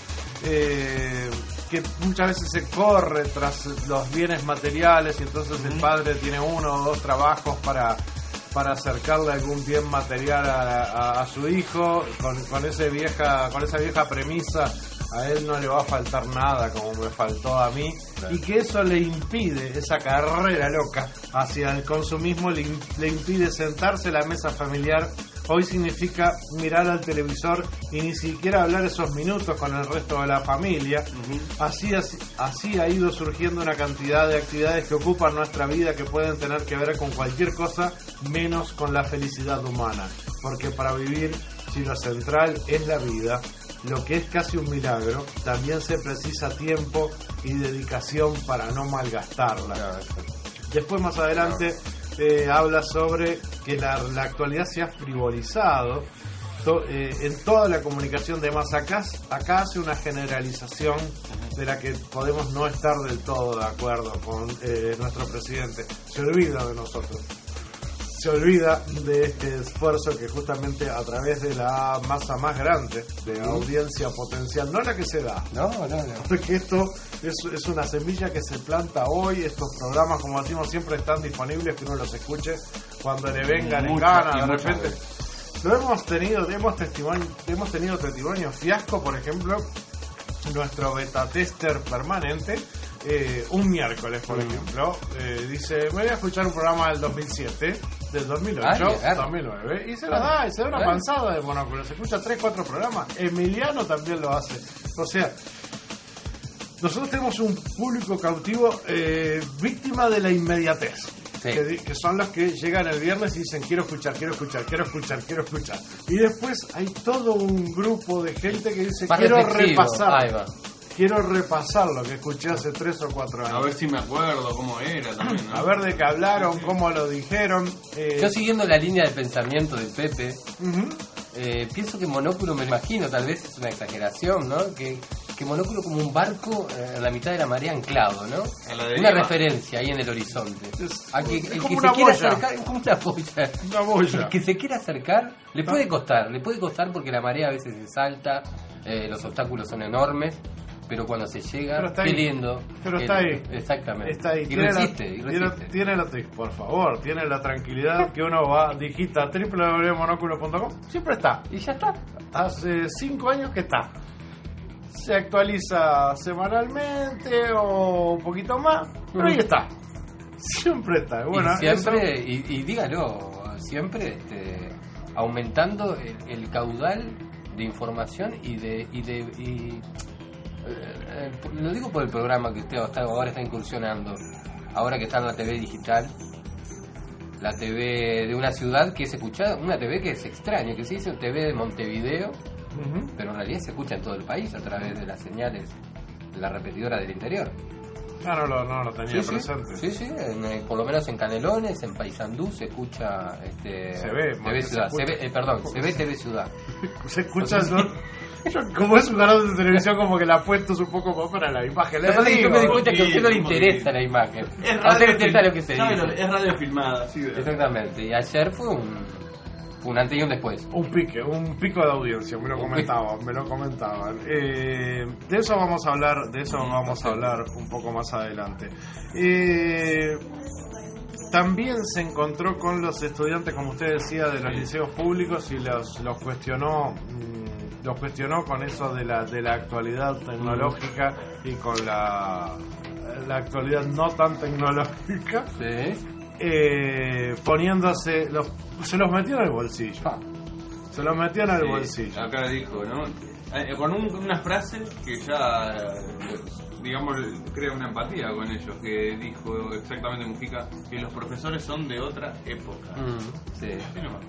eh, que muchas veces se corre tras los bienes materiales y entonces el padre tiene uno o dos trabajos para para acercarle algún bien material a, a- a su hijo con, con ese vieja con esa vieja premisa. A él no le va a faltar nada como me faltó a mí. Claro. Y que eso le impide, esa carrera loca hacia el consumismo, le, im- le impide sentarse a la mesa familiar. Hoy significa mirar al televisor y ni siquiera hablar esos minutos con el resto de la familia. Así, así, así ha ido surgiendo una cantidad de actividades que ocupan nuestra vida que pueden tener que ver con cualquier cosa menos con la felicidad humana. Porque para vivir, si lo central es la vida, lo que es casi un milagro, también se precisa tiempo y dedicación para no malgastarla. Después, más adelante, eh, habla sobre que la, la actualidad se ha frivolizado to, eh, en toda la comunicación. De más acá, acá hace una generalización de la que podemos no estar del todo de acuerdo con eh, nuestro presidente. Se olvida de nosotros. Se olvida de este esfuerzo que justamente a través de la masa más grande de audiencia potencial, no la que se da, no, no, no. porque esto es, es una semilla que se planta hoy. Estos programas, como decimos, siempre están disponibles, que uno los escuche cuando le vengan en gana. De repente lo hemos tenido, hemos testimonio, hemos tenido testimonios fiasco, por ejemplo, nuestro beta tester permanente. Eh, un miércoles, por mm. ejemplo, eh, dice: me voy a escuchar un programa del dos mil siete, del dos mil ocho, Ay, dos mil nueve, y se lo da, y se da una panzada de monóculo. Se escucha tres, cuatro programas. Emiliano también lo hace. O sea, nosotros tenemos un público cautivo eh, víctima de la inmediatez. Sí. Que, que son los que llegan el viernes y dicen: quiero escuchar, quiero escuchar, quiero escuchar, quiero escuchar. Y después hay todo un grupo de gente que dice: Más quiero reflexivo. repasar. Ahí va. Quiero repasar lo que escuché hace tres o cuatro años. A ver si me acuerdo cómo era también, ¿no? A ver de qué hablaron, cómo lo dijeron. Eh... Yo, siguiendo la línea de pensamiento de Pepe, uh-huh. eh, pienso que Monóculo, me imagino, tal vez es una exageración, ¿no? Que, que Monóculo como un barco eh, en la mitad de la marea anclado, ¿no? Una referencia ahí en el horizonte. Es, a que, es el como que una se quiera boya. acercar, es como una boya. Una boya. El que se quiera acercar, le puede costar, le puede costar porque la marea a veces se salta, eh, los obstáculos son enormes. Pero cuando se llega, qué ahí. lindo. Pero qué está lindo. ahí. Exactamente. Está ahí. Y tiene resiste, la, y resiste. Tiene, tiene la, por favor, tiene la tranquilidad que uno va, digita doble u doble u doble u punto monóculo punto com, siempre está. Y ya está. Hace cinco años que está. Se actualiza semanalmente o un poquito más, pero ahí está. Siempre está. Bueno, y siempre, eso... y, y dígalo, siempre este, aumentando el, el caudal de información y de y de y, eh, lo digo por el programa que usted hasta ahora está incursionando, ahora que está en la T V digital, la T V de una ciudad que es escuchada, una T V que es extraña, que se dice T V de Montevideo, uh-huh. pero en realidad se escucha en todo el país a través de las señales de la repetidora del interior. Ah, no, no, no lo tenía sí, presente. Sí, sí, en, por lo menos en Canelones, en Paysandú se escucha este, se ve, T V Ciudad, se, se ve, eh, perdón, se ve T V Ciudad. Se escucha eso. Yo, como es un canal de televisión, como que la apuesto un poco más para la imagen. Lo que yo me di cuenta que a usted no le interesa la imagen. Es a usted le interesa lo que se dice. dice. Es radio filmada, sí. Exactamente. Y ayer fue un, un antes y un después. Un pique, un pico de audiencia, me lo comentaban, me lo comentaban. Eh, de eso vamos a hablar, de eso vamos a hablar un poco más adelante. Eh, también se encontró con los estudiantes, como usted decía, de los liceos públicos y los, los cuestionó. Los cuestionó con eso de la de la actualidad tecnológica y con la, la actualidad no tan tecnológica, sí. eh, poniéndose los, se los metió en el bolsillo ah. se los metió en el sí, bolsillo acá dijo, ¿no? Eh, con un, una frase que ya digamos crea una empatía con ellos, que dijo exactamente Mujica, que los profesores son de otra época. mm, sí. Sí, nomás.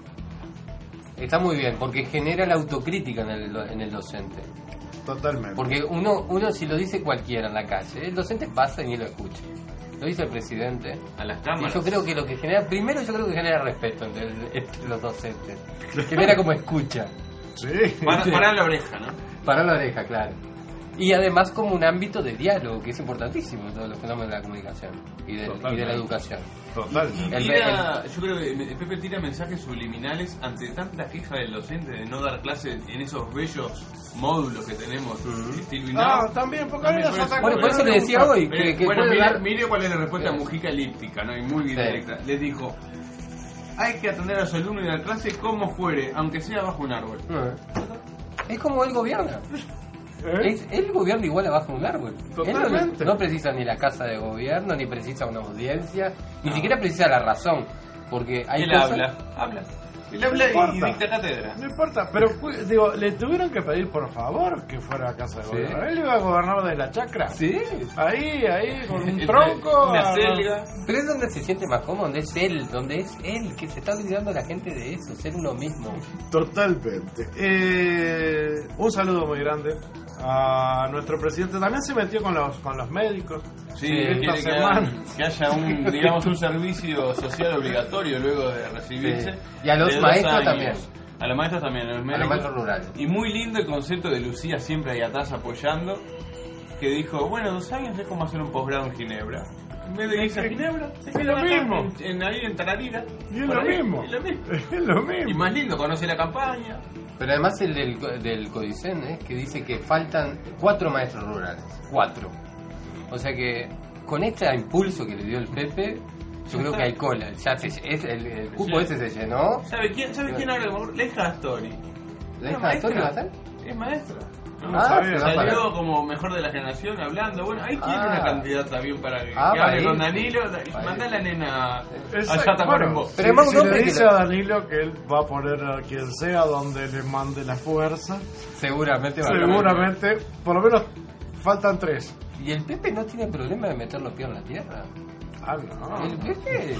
Está muy bien, porque genera la autocrítica en el, en el docente. Totalmente. Porque uno, uno si lo dice cualquiera en la calle, el docente pasa y ni lo escucha. Lo dice el presidente. A las cámaras. Y yo creo que lo que genera, primero yo creo que genera respeto entre, entre los docentes. Genera como escucha. Sí. Para, para la oreja, ¿no? Para la oreja, claro. Y además como un ámbito de diálogo, que es importantísimo en todos los fenómenos de la comunicación y de, y de la educación. Totalmente. Y, y tira, yo creo que Pepe tira mensajes subliminales ante tanta queja del docente de no dar clases en esos bellos módulos que tenemos. Uh-huh. Ah, también, porque también por, eso, bueno, por eso le decía hoy que, que bueno, mire, dar... mire cuál es la respuesta a Mujica elíptica, ¿no? Y muy sí. directa. Les dijo: hay que atender a los alumnos y a la clase como fuere, aunque sea bajo un árbol. Uh-huh. Es como él gobierna. ¿Eh? Es, él gobierna igual abajo de un árbol. Totalmente. Él no, no precisa ni la casa de gobierno, ni precisa una audiencia, ni no. siquiera precisa la razón. Porque hay él cosas... habla, habla. Y, le habla, y, y dicta cátedra. No importa, pero digo, le tuvieron que pedir por favor que fuera a casa de Sí. gobierno. Él iba a gobernar de la chacra. Sí. Ahí, ahí, con un tronco. Una a- selga. Pero es donde se siente más cómodo, donde es él, donde es él, que se está olvidando la gente de eso, ser uno mismo. Totalmente. Eh, un saludo muy grande a nuestro presidente. También se metió con los con los médicos. Sí, esta quiere que, semana. hagan- que haya un, digamos, un servicio social obligatorio luego de recibirse. Sí. Y a los de dos maestros años. también. A los maestros también, a los A los médicos. maestros rurales. Y muy lindo el concepto de Lucía siempre ahí atrás apoyando, que dijo, bueno, dos años es como hacer un posgrado en Ginebra. En vez de irse a Ginebra, es lo mismo. En, en, ahí en Tararira. Y es Por lo ahí, mismo. Es lo mismo. Es lo mismo. Y más lindo, conoce la campaña. Pero además el del, del Codicen, ¿eh? Que dice que faltan cuatro maestros rurales. Cuatro. O sea que con este impulso que le dio el Pepe, yo creo que hay cola. Ya se, es, el, el cupo Sí. ese se llenó. ¿Sabe quién, ¿sabe quién habla? La hija de Astori. ¿La Una hija de Astori va a maestra. estar? Es maestra. No Ah, sabía. se va para- Salió como mejor de la generación hablando. Bueno, ahí tiene Ah. una candidata bien para que, Ah, que para hable ir. con Danilo. Para Manda a ir. la nena Exacto. allá a Bueno, vos. Pero si, además un si hombre le que dice lo- a Danilo que él va a poner a quien sea donde le mande la fuerza, Seguramente va a seguramente, por lo menos faltan tres. Y el Pepe no tiene problema de meter los pies en la tierra. Ah, no. El Pepe,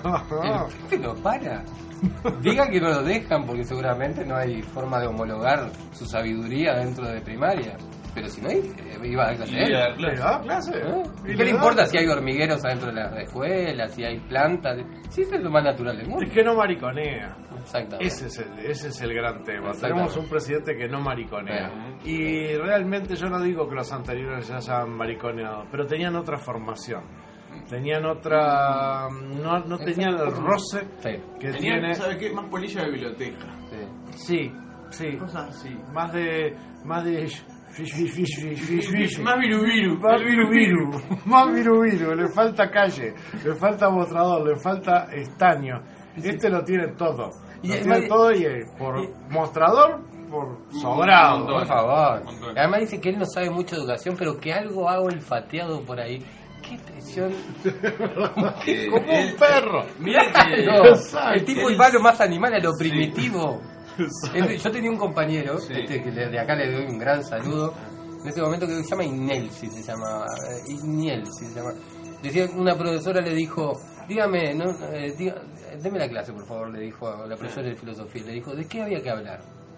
el Pepe no para. Diga que no lo dejan porque seguramente no hay forma de homologar su sabiduría dentro de primaria. Pero si no, iba a clase. Y él. a- ¿Le da clase? ¿Eh? ¿Y ¿Qué le le da? importa si hay hormigueros adentro de las escuelas, si hay plantas? Si eso es lo más natural del mundo. Es que no mariconea. Exactamente. Ese es el, ese es el gran tema. Exactamente. Tenemos un presidente que no mariconea. Y realmente yo no digo que los anteriores ya hayan mariconeado, pero tenían otra formación. Tenían otra... No, no tenían el roce Sí. que Tenía, tiene... ¿sabe qué? Más polilla de biblioteca. Sí. Sí, sí. Cosas así. Más de... Más de... fish, fish, fish, fish, fish, fish. Más viru viru. Más viru viru, más viru viru, le falta calle, le falta mostrador, le falta estaño. Este lo tiene todo. Y Lo además- tiene todo y eh, por mostrador, por sobrado. montón. Por favor. Un montón. Además dice que él no sabe mucho de educación, pero que algo ha olfateado por ahí. Qué presión. Eh, Como él- un perro. Mira que... No, Exacto. el tipo Él- iba a lo más animal, a lo Sí. primitivo. Es- Yo tenía un compañero, Sí. este, que le- de acá le doy un gran saludo, en ese momento que se llama Inelsi, se llama, eh, Ignielsi se llama. Decía, una profesora le dijo, dígame, no, eh, diga- deme la clase por favor, le dijo a la profesora de filosofía, le dijo, ¿de qué había que hablar?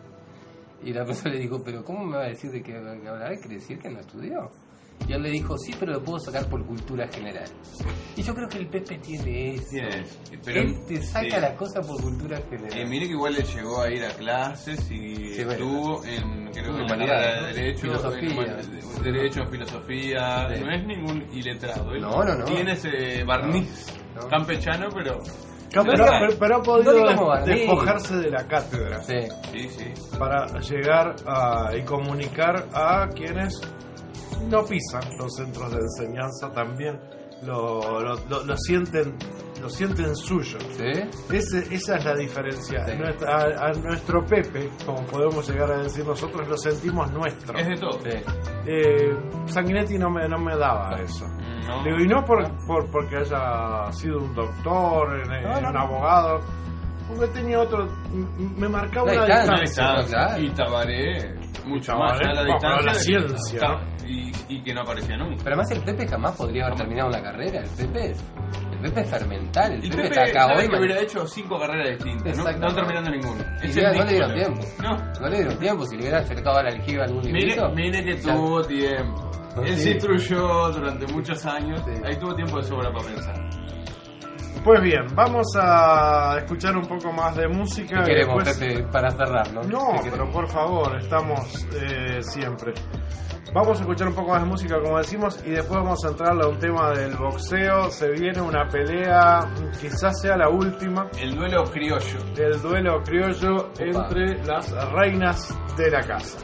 Y la profesora le dijo, pero ¿cómo me va a decir de qué había que hablar? ¿Hay que decir que no estudió? Y él le dijo, sí, pero lo puedo sacar por cultura general. Y yo creo que el Pepe tiene eso. Tiene eso. Pero- Él te saca sí. la cosa por cultura general. Eh, mire que igual le llegó a ir a clases y Sí, bueno. estuvo en, creo que en la Humanidades, carrera ¿no? de Derecho, Filosofía. en human- Derecho, Filosofía, Sí. no es ningún iletrado. Él No, no, no. tiene ese barniz No, no. campechano, pero... Pero, pero- pero ha No podido digamos barniz. despojarse de la cátedra Sí. Sí, sí. para llegar a, y comunicar a quienes no pisan los centros de enseñanza también. Lo, lo, lo- lo sienten lo sienten suyo. ¿Sí? Ese- esa es la diferencia. Sí. Nuestra- a, a nuestro Pepe, como podemos llegar a decir nosotros, lo sentimos nuestro. Es de todo. Sí. Eh, Sanguinetti no me, no me daba eso. No. Digo, y no por, por- porque haya sido un doctor, en- No, no, un no. abogado, porque tenía otro. m- Me marcaba La una distancia. distancia. Distancia. claro. Y Tabaré, mucho Tabaré, más allá de la no, pero distancia. la de- ciencia, Ta- ¿no? y, y que no aparecía nunca. Pero además el Pepe jamás podría haber terminado una carrera. El Pepe es, el Pepe es fermental. El, El Pepe, Pepe está acá sabe hoy. que man- hubiera hecho cinco carreras distintas, no, Exactamente. no terminando ninguna. Y Es mira, el no le dieron Nicolás. tiempo. No. No le dieron tiempo. Si le hubiera acercado al aljibe a algún Mire, librito. mire que ya- tuvo tiempo. Él Sí. se instruyó durante muchos años. Sí. Ahí tuvo tiempo de sobra para pensar. Pues bien, vamos a escuchar un poco más de música. ¿Qué y queremos, después- Pepe, para cerrar, no? No, ¿Qué queremos? pero por favor, estamos eh, siempre. Vamos a escuchar un poco más de música, como decimos, y después vamos a entrar a un tema del boxeo. Se viene una pelea, quizás sea la última, El duelo criollo. el duelo criollo entre las reinas de la casa.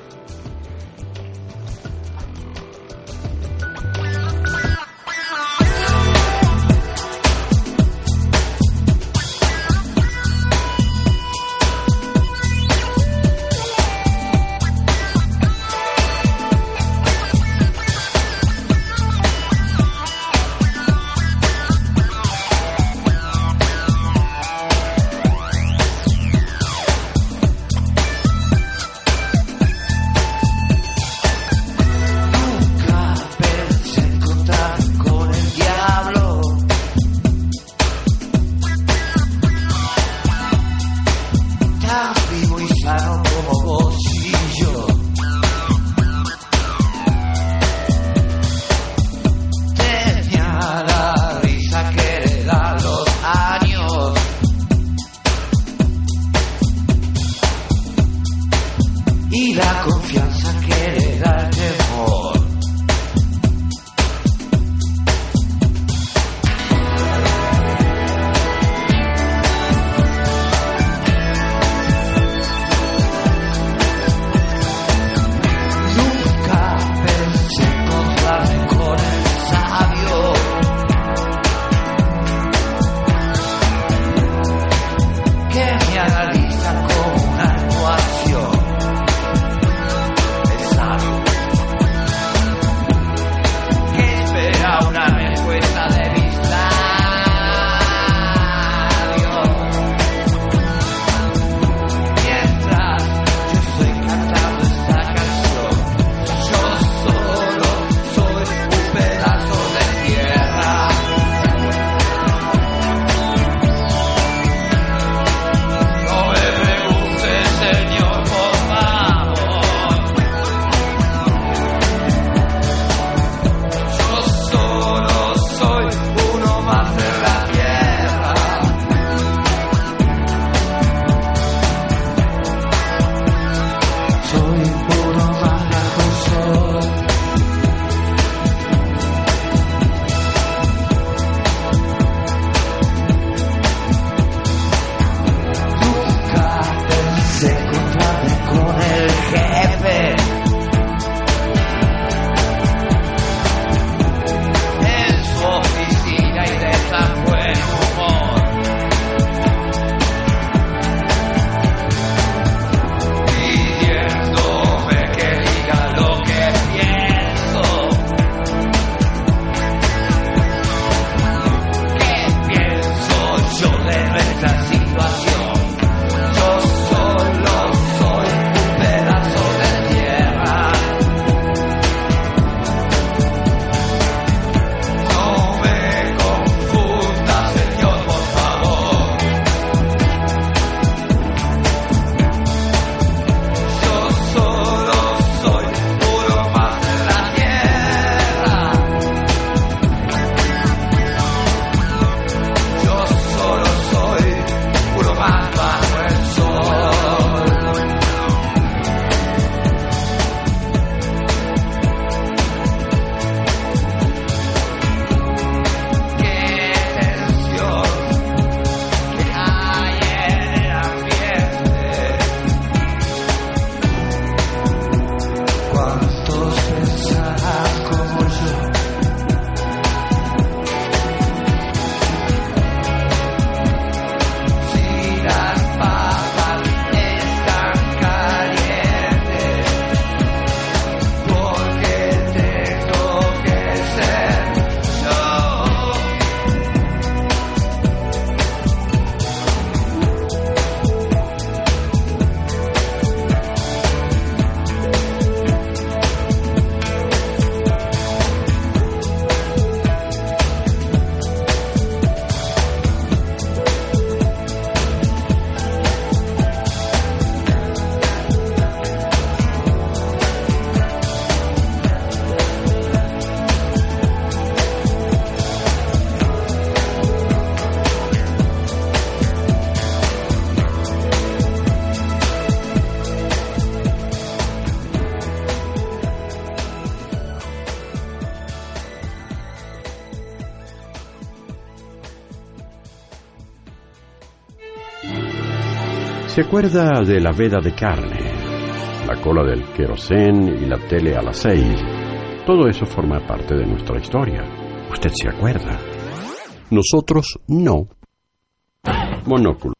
¿Se acuerda de la veda de carne, la cola del querosén y la tele a las seis? Todo eso forma parte de nuestra historia. ¿Usted se acuerda? Nosotros no. Monóculo.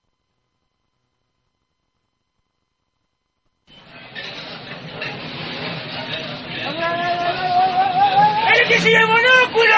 ¡El que sigue Monóculo!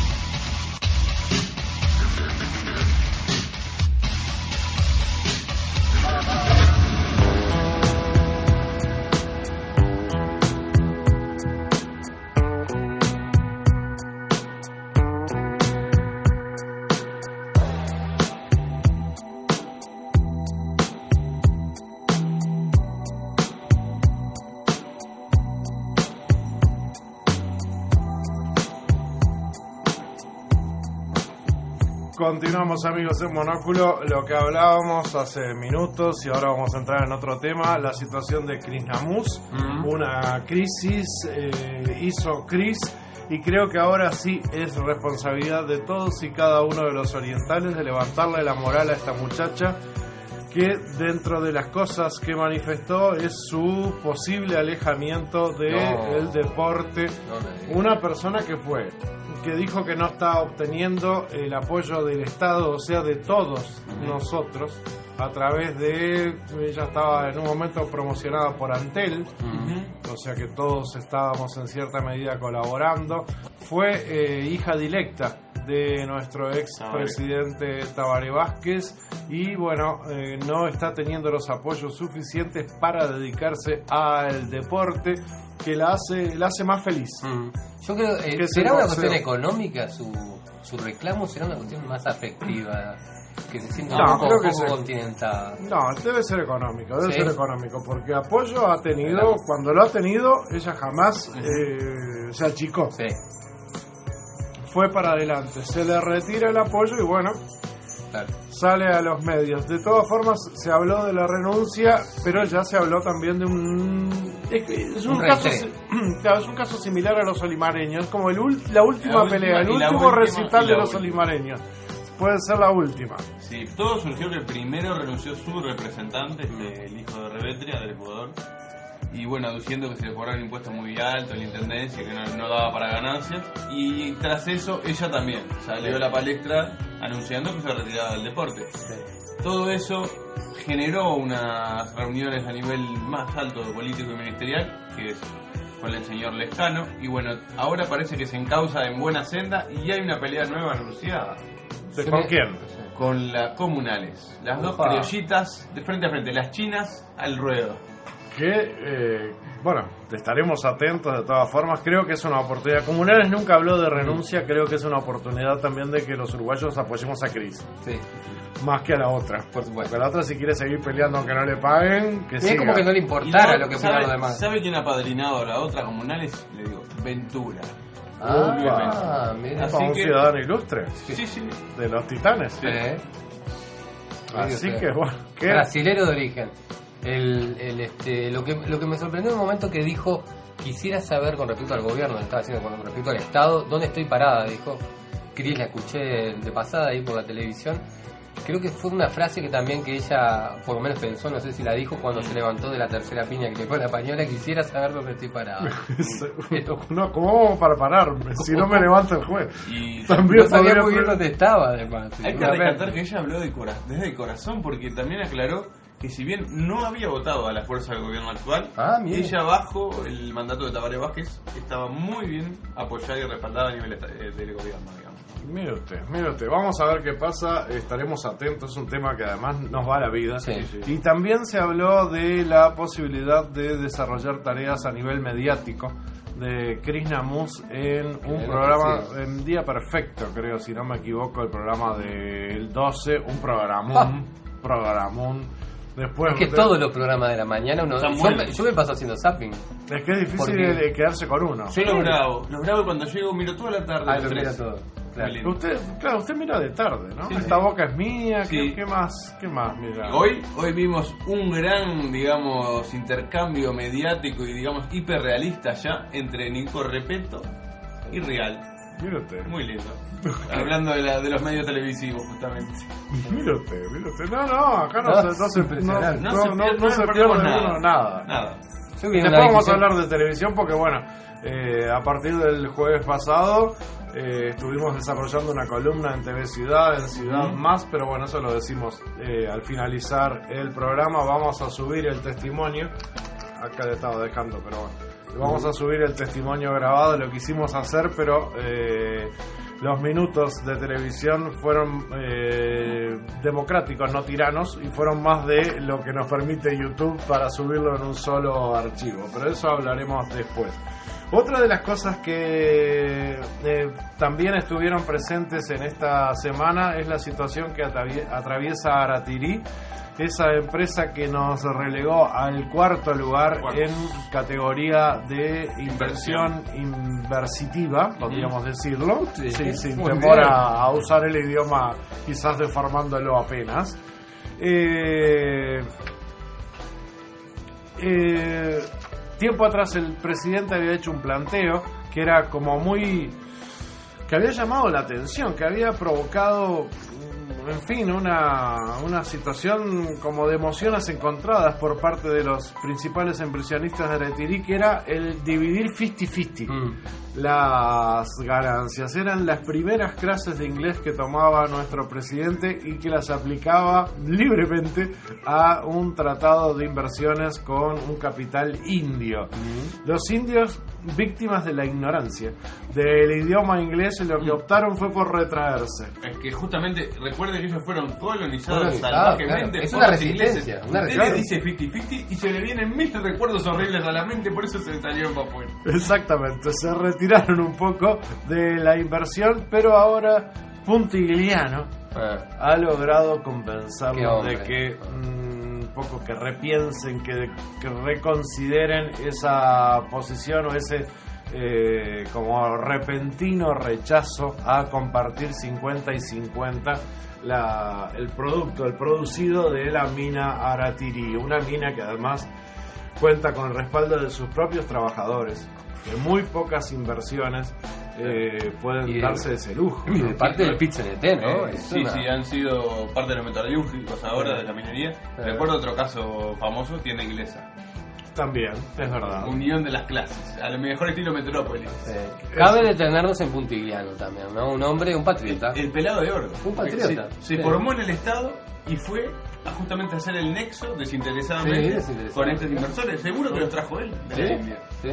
Continuamos, amigos, en Monóculo. Lo que hablábamos hace minutos y ahora vamos a entrar en otro tema, la situación de Krishnamuz. Mm. Una crisis, eh, hizo Chris, y creo que ahora sí es responsabilidad de todos y cada uno de los orientales de levantarle la moral a esta muchacha, que dentro de las cosas que manifestó es su posible alejamiento del no. deporte. No, una persona que fue que dijo que no está obteniendo el apoyo del Estado, o sea, de todos uh-huh. nosotros, a través de... Ella estaba en un momento promocionada por Antel, uh-huh. o sea que todos estábamos en cierta medida colaborando. Fue eh, hija directa de nuestro ex presidente Tabaré Vázquez, y bueno, eh, no está teniendo los apoyos suficientes para dedicarse al deporte, que la hace, la hace más feliz. Uh-huh. Yo creo eh, que será una cuestión económica su, su reclamo, será una cuestión más afectiva, que se sienta no, un poco, creo poco continental. No, debe ser económico, debe ¿Sí? ser económico, porque apoyo ha tenido, claro. cuando lo ha tenido, ella jamás eh, se achicó. Sí. Fue para adelante, se le retira el apoyo y bueno, claro. sale a los medios. De todas formas, se habló de la renuncia, pero ya se habló también de un... Es, es, un, un, caso, claro, es un caso similar a los olimareños, como el, la última la pelea, última, el último última, recital de los última. olimareños. Puede ser la última. Sí, todo surgió que primero renunció su representante, el hijo de Revetria, del Ecuador, y bueno, aduciendo que se le cobraron impuestos muy altos en la intendencia, que no, no daba para ganancias, y tras eso ella también salió a la palestra anunciando que se retiraba del deporte. Sí. Todo eso generó unas reuniones a nivel más alto de político y ministerial, que es con el señor Lescano, y bueno, ahora parece que se encausa en buena senda y hay una pelea nueva anunciada. ¿Con quién? Con las comunales, las Opa. dos criollitas de frente a frente, las chinas al ruedo. Que, eh, bueno, estaremos atentos de todas formas. Creo que es una oportunidad. Comunales nunca habló de renuncia, creo que es una oportunidad también de que los uruguayos apoyemos a Cris. Sí. Más que a la otra. Por supuesto. Porque la otra, si quiere seguir peleando aunque no le paguen, que siga. Es como que no le importara no, lo que fuera los demás. ¿Sabe quién ha padrinado a la otra comunales? Le digo, Ventura. Ah, mira. Así un que... ciudadano ilustre. Sí, sí. De los Titanes. Sí. Así que, bueno. ¿qué? Brasilero de origen. El, el, este, lo, que, lo que me sorprendió en un momento que dijo, quisiera saber con respecto al gobierno, lo estaba haciendo con respecto al Estado, ¿dónde estoy parada? Dijo. Cris, la escuché de pasada ahí por la televisión. Creo que fue una frase que también que ella, por lo menos pensó, no sé si la dijo cuando se levantó de la tercera piña que le fue la pañola, quisiera saber dónde estoy parada. No, ¿cómo vamos para pararme? Si no me levanto el juez. Y también no sabía muy bien dónde estaba, además. Hay que rescatar que ella habló de cora- desde el corazón, porque también aclaró que si bien no había votado a la fuerza del gobierno actual, ah, ella bajo el mandato de Tabaré Vázquez estaba muy bien apoyada y respaldada a nivel eh, del gobierno, digamos. Mire usted, mire usted, vamos a ver qué pasa, estaremos atentos, es un tema que además nos va a la vida. Sí, sí. Y también se habló de la posibilidad de desarrollar tareas a nivel mediático de Krishnamuz en un programa, sí. en Día Perfecto, creo, si no me equivoco, el programa del doce, un programón, ah. programón. Después, es que de... todos los programas de la mañana uno, yo, me, yo me paso haciendo zapping. Es que es difícil de quedarse con uno. Yo lo grabo, lo grabo cuando llego, miro toda la tarde. Ah, lo mira todo. Claro. Usted, claro, usted mira de tarde, ¿no? Sí, Esta sí. boca es mía, sí. ¿qué, ¿qué más? ¿Qué más mira? Hoy, hoy vimos un gran, digamos, intercambio mediático y, digamos, hiperrealista ya entre Nico Repeto y Real. Mire usted. Muy lindo. Hablando de, la, de los medios televisivos, justamente. Mire usted, mire usted. No, no, acá no, no, se, no, se, no, No no, se no, pierde- no se no pierde perdemos uno nada. nada. Nada. Yo vi Después una vamos a discusión- hablar de televisión porque, bueno, eh, a partir del jueves pasado eh, estuvimos desarrollando una columna en T V Ciudad, en Ciudad Mm. Más, pero bueno, eso lo decimos eh, al finalizar el programa. Vamos a subir el testimonio. Acá le estaba dejando, pero bueno. Vamos a subir el testimonio grabado de lo que quisimos hacer, pero eh, los minutos de televisión fueron eh, democráticos, no tiranos, y fueron más de lo que nos permite YouTube para subirlo en un solo archivo. Pero eso hablaremos después. Otra de las cosas que eh, también estuvieron presentes en esta semana es la situación que atravie- atraviesa Aratirí, esa empresa que nos relegó al cuarto lugar Cuarto. en categoría de inversión inversitiva, podríamos decirlo, Sí. sí, sin Muy temor bien. a, a usar el idioma quizás deformándolo apenas. Eh, eh, tiempo atrás el presidente había hecho un planteo que era como muy... que había llamado la atención, que había provocado, en fin, una, una situación como de emociones encontradas por parte de los principales impresionistas de Aratirí, que era el dividir cincuenta cincuenta Mm. las ganancias. Eran las primeras clases de inglés que tomaba nuestro presidente y que las aplicaba libremente a un tratado de inversiones con un capital indio. Los indios, víctimas de la ignorancia del idioma inglés, lo que optaron fue por retraerse. Es que justamente, recuerde que ellos fueron colonizados Colonizados, salvajemente claro. Es por una los ingleses. resistencia, una Usted resistencia. le dice cincuenta cincuenta y se le vienen mil recuerdos horribles a la mente, por eso se salieron para afuera. Exactamente, se retiraron un poco de la inversión, pero ahora Puntigliano Ah, ha logrado Qué convencerlos hombre. de que mm, un poco que repiensen, que, que reconsideren esa posición o ese eh, como repentino rechazo a compartir cincuenta y cincuenta la, el producto, el producido de la mina Aratirí, una mina que además cuenta con el respaldo de sus propios trabajadores, que muy pocas inversiones eh, pueden Y de- darse ese lujo. y de parte del Pit C N T, ¿no? Eh, Es sí, una- sí, han sido parte de los metalúrgicos ahora, de la minería. Recuerdo otro caso famoso, tienda inglesa. También, es verdad. Unión de las clases, a lo mejor estilo Metrópolis. Sí. Cabe detenernos en Puntigliano también, ¿no? Un hombre, un patriota. El pelado de oro. Un patriota. Se, se Sí. formó en el Estado y fue a justamente hacer el nexo desinteresadamente Sí, desinteresadamente. con estos inversores. Seguro que los trajo él de la ¿Sí? India. ¿Sí?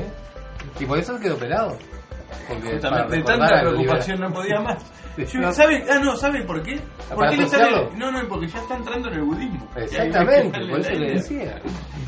Y por eso quedó pelado. Porque Justamente para de recordar tanta a los preocupación no podía más. Sí. Yo- ¿sabe? Ah, no, ¿sabe por qué? ¿Para Porque él está en asociarlo? el- no, no, porque ya está entrando en el budismo. Exactamente, Y ahí por eso está le la decía.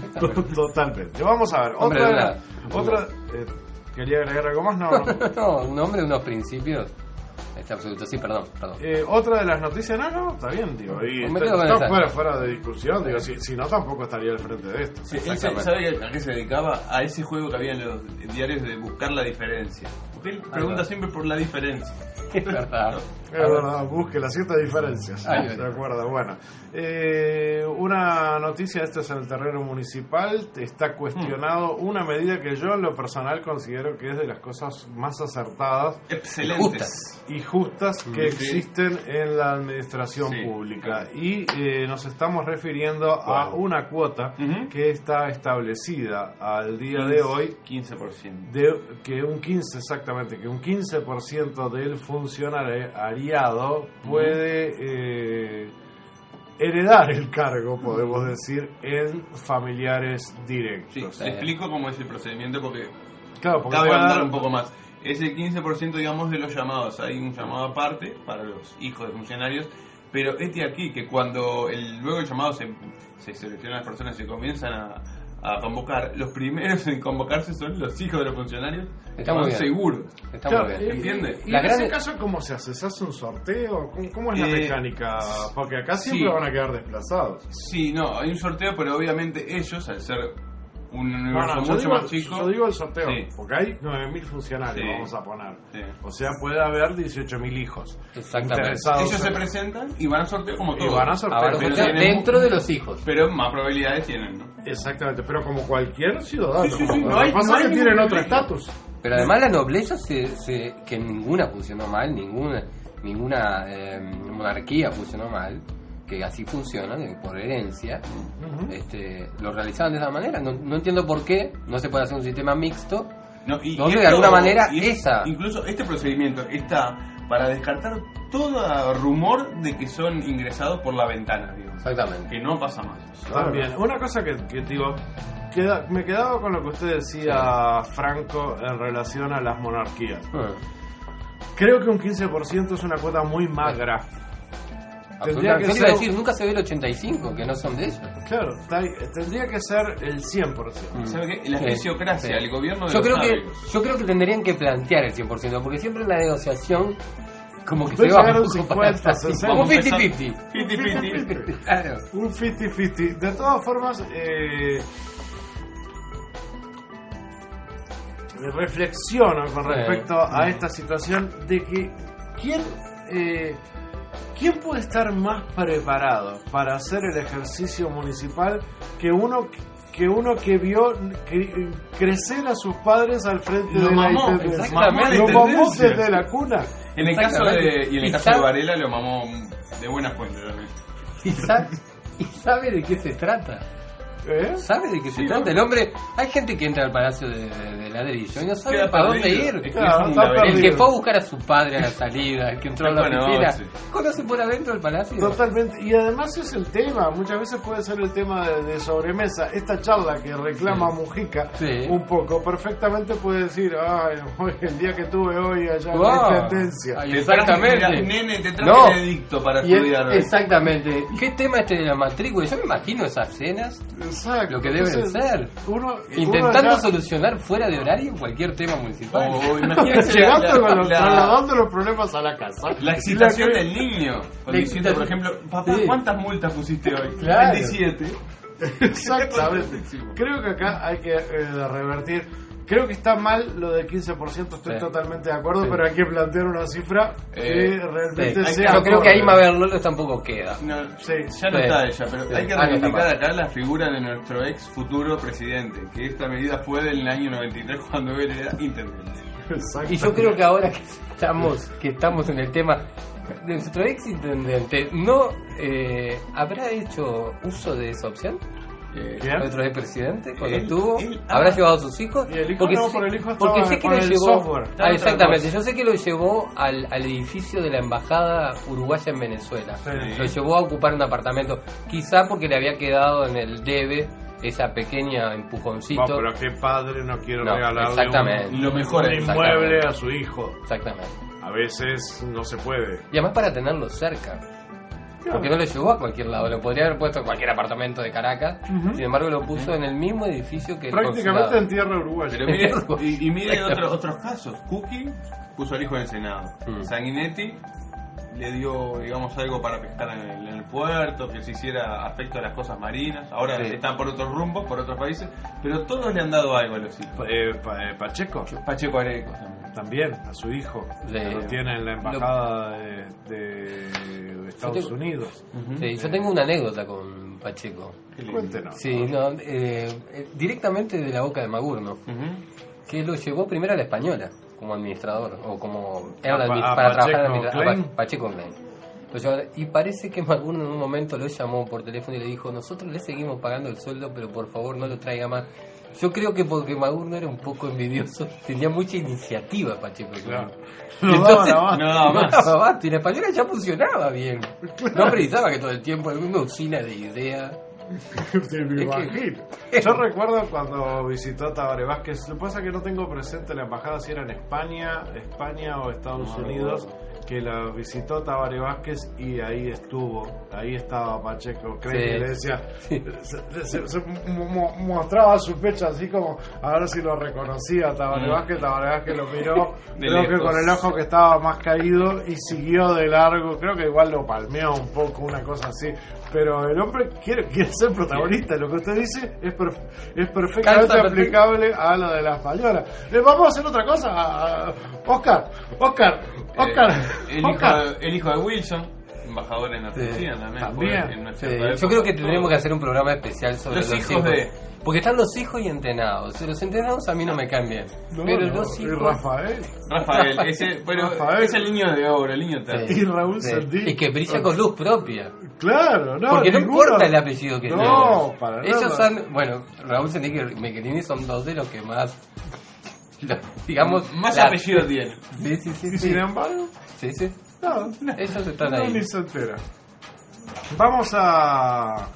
Totalmente. Vamos a ver. Hombre, Otra, verdad. otra eh, ¿quería agregar algo más? No, no. No, un hombre de unos principios. Está absoluto, sí, perdón, perdón. Eh, otra de las noticias, no, no, está bien, digo, y Me está, quedo con está esa. fuera, fuera de discusión, digo, si, si no tampoco estaría al frente de esto. Sí, él se- ¿sabe a qué se dedicaba? A ese juego que había en los diarios de buscar la diferencia. Porque él pregunta va. siempre por la diferencia. Es verdad. Es verdad, busque las ciertas diferencias. Ay, ay. De acuerdo, bueno. Eh, una noticia, esto es en el terreno municipal, está cuestionado una medida que yo en lo personal considero que es de las cosas más acertadas Excelentes. y justas que Sí. existen en la administración Sí. pública. Y eh, nos estamos refiriendo a una cuota Ujú. que está establecida al día de hoy quince por ciento. de que un quince exactamente que un quince por ciento del funcionariado puede eh, heredar el cargo, podemos decir, en familiares Sí, directos. le explico cómo es el procedimiento porque Claro, porque cabe puede andar dar- un poco más. Es el quince por ciento, digamos, de los llamados. Hay un llamado aparte para los hijos de funcionarios, pero este aquí, que cuando el, luego el llamado se, se selecciona las personas y se comienzan a, a convocar, los primeros en convocarse son los hijos de los funcionarios. Está muy Van bien. seguros. Está Claro, muy y- bien. ¿Entiende? ¿Y La en gran- ese caso cómo se hace? ¿Se hace un sorteo? ¿Cómo, cómo es la Eh, mecánica? Porque acá siempre sí. van a quedar desplazados. Sí, no, hay un sorteo, pero obviamente ellos, al ser un No, universo no, yo, mucho digo, más chico... yo digo el sorteo, Sí. porque hay nueve mil funcionarios, Sí. vamos a poner. Sí. O sea, puede haber dieciocho mil hijos. Exactamente. Interesados Ellos se en- presentan y van a sorteo como Y todos. van a sorteo. Ahora, Pero o sea, tienen- dentro de los hijos. Pero más probabilidades tienen, ¿no? Exactamente, pero como cualquier ciudadano. Sí, sí, sí, Lo no que hay- pasa no es hay que tienen ningún otro privilegio. estatus. Pero además la nobleza, se, se, que ninguna funcionó mal, ninguna ninguna eh, monarquía funcionó mal, que así funciona, por herencia, uh-huh. este, lo realizaban de esa manera. No, no entiendo por qué no se puede hacer un sistema mixto, no, y, donde y esto, de alguna manera y es, esa... Incluso este procedimiento está para descartar todo rumor de que son ingresados por la ventana, digo. Exactamente. Que no pasa más. También, una cosa que, que digo, queda, me quedaba con lo que usted decía, sí. Franco, en relación a las monarquías. Uh. Creo que un quince por ciento es una cuota muy magra. Tendría que ser... iba a decir, nunca se ve el ochenta y cinco, que no son de ellos. Claro, tendría que ser el cien por ciento. Mm. ¿Sabe qué? La fisiocracia, sí. El gobierno de yo los creo que Yo creo que tendrían que plantear el cien por ciento, porque siempre en la negociación como que se va un, un cincuenta, sesenta, un cincuenta cincuenta. cincuenta cincuenta. Claro. Un cincuenta cincuenta. De todas formas, eh... reflexiono con respecto sí. a esta situación de que quién eh, quién puede estar más preparado para hacer el ejercicio municipal que uno que uno que vio que, crecer a sus padres al frente lo de mamó, la intendencia. Lo mamó desde la cuna. En el caso de y en el caso de Varela lo mamó de buena fuente también. ¿Y sabe, y sabe de qué se trata? ¿Eh? ¿Sabe de qué se sí, trata? ¿No? El hombre, hay gente que entra al Palacio de, de, de Ladrillo y no sabe Queda para perdido. dónde ir. Es que claro, es el que fue a buscar a su padre a la salida, el que entró a la oficina, conoce por adentro el palacio. Totalmente, y además es el tema, muchas veces puede ser el tema de, de sobremesa. Esta charla que reclama sí. Mujica sí. un poco, perfectamente puede decir, ay, el día que tuve hoy allá en wow. la intendencia. Ay, exactamente. Traje, nene, te traje no. el edicto para estudiar. El, exactamente. ¿Qué tema este de la matrícula? Yo me imagino esas cenas. Exacto. Lo que deben Entonces, ser. Uno, Intentando uno ya... solucionar fuera de horario cualquier tema municipal. Oh, imagínate llegando la, con los, la, trasladando los problemas a la casa. La excitación la que... del niño. Cuando diciendo, por ejemplo, papá, sí. ¿cuántas multas pusiste hoy? Claro. veintisiete. Exactamente. Creo que acá hay que eh, revertir. Creo que está mal lo del quince por ciento, estoy sí. totalmente de acuerdo, sí. pero hay que plantear una cifra que eh, realmente sí. sea. Yo creo que ahí Mabel López tampoco queda. No, sí, ya no sí. está ella, pero sí. hay que reivindicar acá la figura de nuestro ex futuro presidente, que esta medida fue del año noventa y tres cuando él era intendente. Y yo creo que ahora que estamos, que estamos en el tema, nuestro ex intendente no eh, habrá hecho uso de esa opción. Nuestro expresidente cuando él, estuvo él, ah, habrá llevado a sus hijos y el hijo porque, no, por el hijo porque sé que lo llevó software. Ah, exactamente, yo sé que lo llevó al, al edificio de la embajada uruguaya en Venezuela, sí. Lo llevó a ocupar un apartamento, quizá porque le había quedado en el debe esa pequeña empujoncito. No, pero qué padre no quiere no, regalarle un, lo mejor un inmueble a su hijo. Exactamente. A veces no se puede. Y además para tenerlo cerca. Porque no lo llevó a cualquier lado, lo podría haber puesto en cualquier apartamento de Caracas, uh-huh. sin embargo lo puso en el mismo edificio que el prácticamente consulado. En tierra uruguaya. Pero mire, y, y mire otro, otros casos. Cookie puso al hijo en el Senado. Mm. Sanguinetti le dio, digamos, algo para pescar en el, en el puerto, que se hiciera afecto a las cosas marinas. Ahora sí. Está por otros rumbos, por otros países, pero todos le han dado algo a los hijos. Eh, pa, eh, Pacheco. Pacheco Areco también. También, a su hijo, que lo tiene en la embajada lo... de, de Estados tengo... Unidos. Uh-huh. Sí, yo tengo una anécdota con Pacheco. Cuéntenos. Sí, no, eh, directamente de la boca de Magurno, uh-huh. que lo llevó primero a la Española como administrador, o como era a, administ- a para Pacheco trabajar en Klein. a Pacheco Klein. Lo llevó, y parece que Magurno en un momento lo llamó por teléfono y le dijo, nosotros le seguimos pagando el sueldo, pero por favor no lo traiga más. Yo creo que porque Magurno era un poco envidioso, tenía mucha iniciativa Pacheco. Claro. No, entonces, daba no, daba más. No daba más. Y la española ya funcionaba bien. Claro. No precisaba que todo el tiempo era una usina de ideas. Me imagino. Que... Yo recuerdo cuando visitó a Tabaré Vázquez. Lo que pasa es que no tengo presente la embajada si era en España, España o Estados no, Unidos. No. Que la visitó Tabaré Vázquez y ahí estuvo, ahí estaba Pacheco Klein, sí. Y le decía, sí. se, se, se mo, mostraba su pecho así como a ver si lo reconocía Tabaré Vázquez. Tabaré Vázquez lo miró, creo lejos. Que con el ojo que estaba más caído y siguió de largo, creo que igual lo palmeó un poco, una cosa así. Pero el hombre quiere, quiere ser protagonista. Lo que usted dice es, perf- es perfectamente Calza, aplicable perfecto. A lo de la española. Eh, vamos a hacer otra cosa. Oscar, Oscar, Oscar. Eh, el, Oscar. hijo, el hijo de Wilson. embajador en Argentina Sí. también. También. fue en nuestra Sí, época. yo creo que tendremos que hacer un programa especial sobre Los los, hijos de- Porque están los hijos y entrenados. Los entrenados a mí no me caen bien. No, pero no, los y hijos... Rafael. Rafael, ese, pero Rafael. es el niño de oro, el niño eterno. Y Raúl Sí. Sandí. Y que brilla con luz propia. Claro, no. Porque no ninguno- importa el apellido que No, tengan. para Ellos nada. han... Bueno, Raúl Sandí y Michelini son dos de los que más... lo- digamos... Más la- apellido tiene. Sí, sí, sí. Y sí. sin embargo, Sí, sí. no, Ellos están no ahí. ni se entera. Vamos a...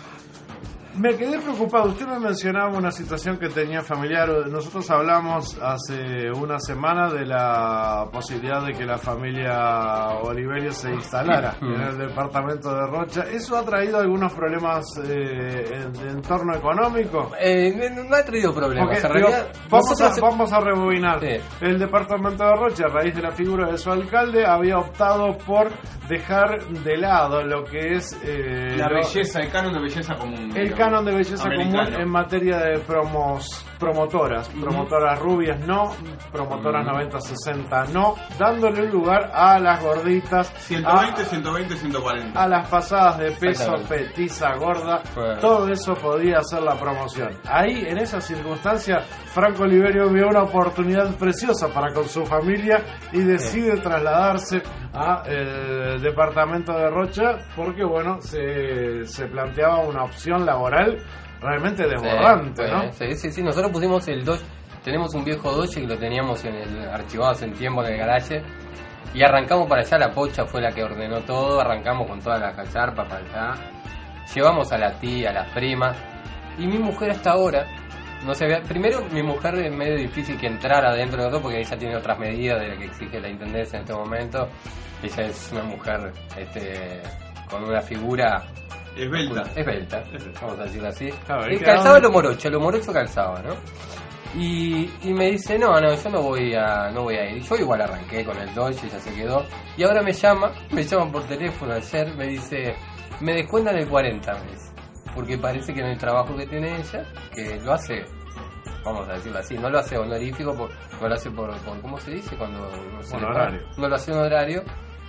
Me quedé preocupado. Usted me mencionaba una situación que tenía familiar. Nosotros hablamos hace una semana de la posibilidad de que la familia Oliverio se instalara Mm. en el departamento de Rocha. ¿Eso ha traído algunos problemas eh, en- de entorno económico? Eh, no, no ha traído problemas. Porque, en digo, realidad, vamos, a, nosotros- vamos a rebobinar. Sí. El departamento de Rocha, a raíz de la figura de su alcalde, había optado por dejar de lado lo que es eh, La lo- belleza, el canon de belleza común. el digamos. canon de belleza Americano. común en materia de promos, promotoras. Promotoras rubias no, promotoras noventa sesenta no, dándole lugar a las gorditas, ciento veinte, ciento veinte, ciento cuarenta. a las pasadas de peso, Exactamente. petiza, gorda, Bueno. todo eso podía ser la promoción. Ahí, en esa circunstancia, Franco Oliverio vio una oportunidad preciosa para con su familia y decide trasladarse a el departamento de Rocha porque, bueno, se, se planteaba una opción laboral realmente desbordante, Sí, ¿no? Sí, sí, sí. Nosotros pusimos el Dodge. Tenemos un viejo Dodge que lo teníamos en el archivado hace un tiempo en el garaje. Y arrancamos para allá. La Pocha fue la que ordenó todo. Arrancamos con toda la cacharpa para allá. Llevamos a la tía, a las primas. Y mi mujer hasta ahora. No se ve. Primero, mi mujer es medio difícil que entrara dentro de todo porque ella tiene otras medidas de las que exige la intendencia en este momento. Ella es una mujer este, con una figura Esbelta. esbelta, vamos a decirlo así. Claro, y Y que calzaba aún- lo morocho, lo morocho calzaba, ¿no? Y, y me dice, no, no, yo no voy a no voy a ir. Yo igual arranqué con el Dodge, ella se quedó. Y ahora me llama, me llaman por teléfono ayer, me dice, me descuentan el cuarenta, me dice. Porque parece que en el trabajo que tiene ella, que lo hace, vamos a decirlo así, no lo hace honorífico, por, no lo hace por, por ¿cómo se dice? Cuando no se le Honorario. paga. No lo hace honorario.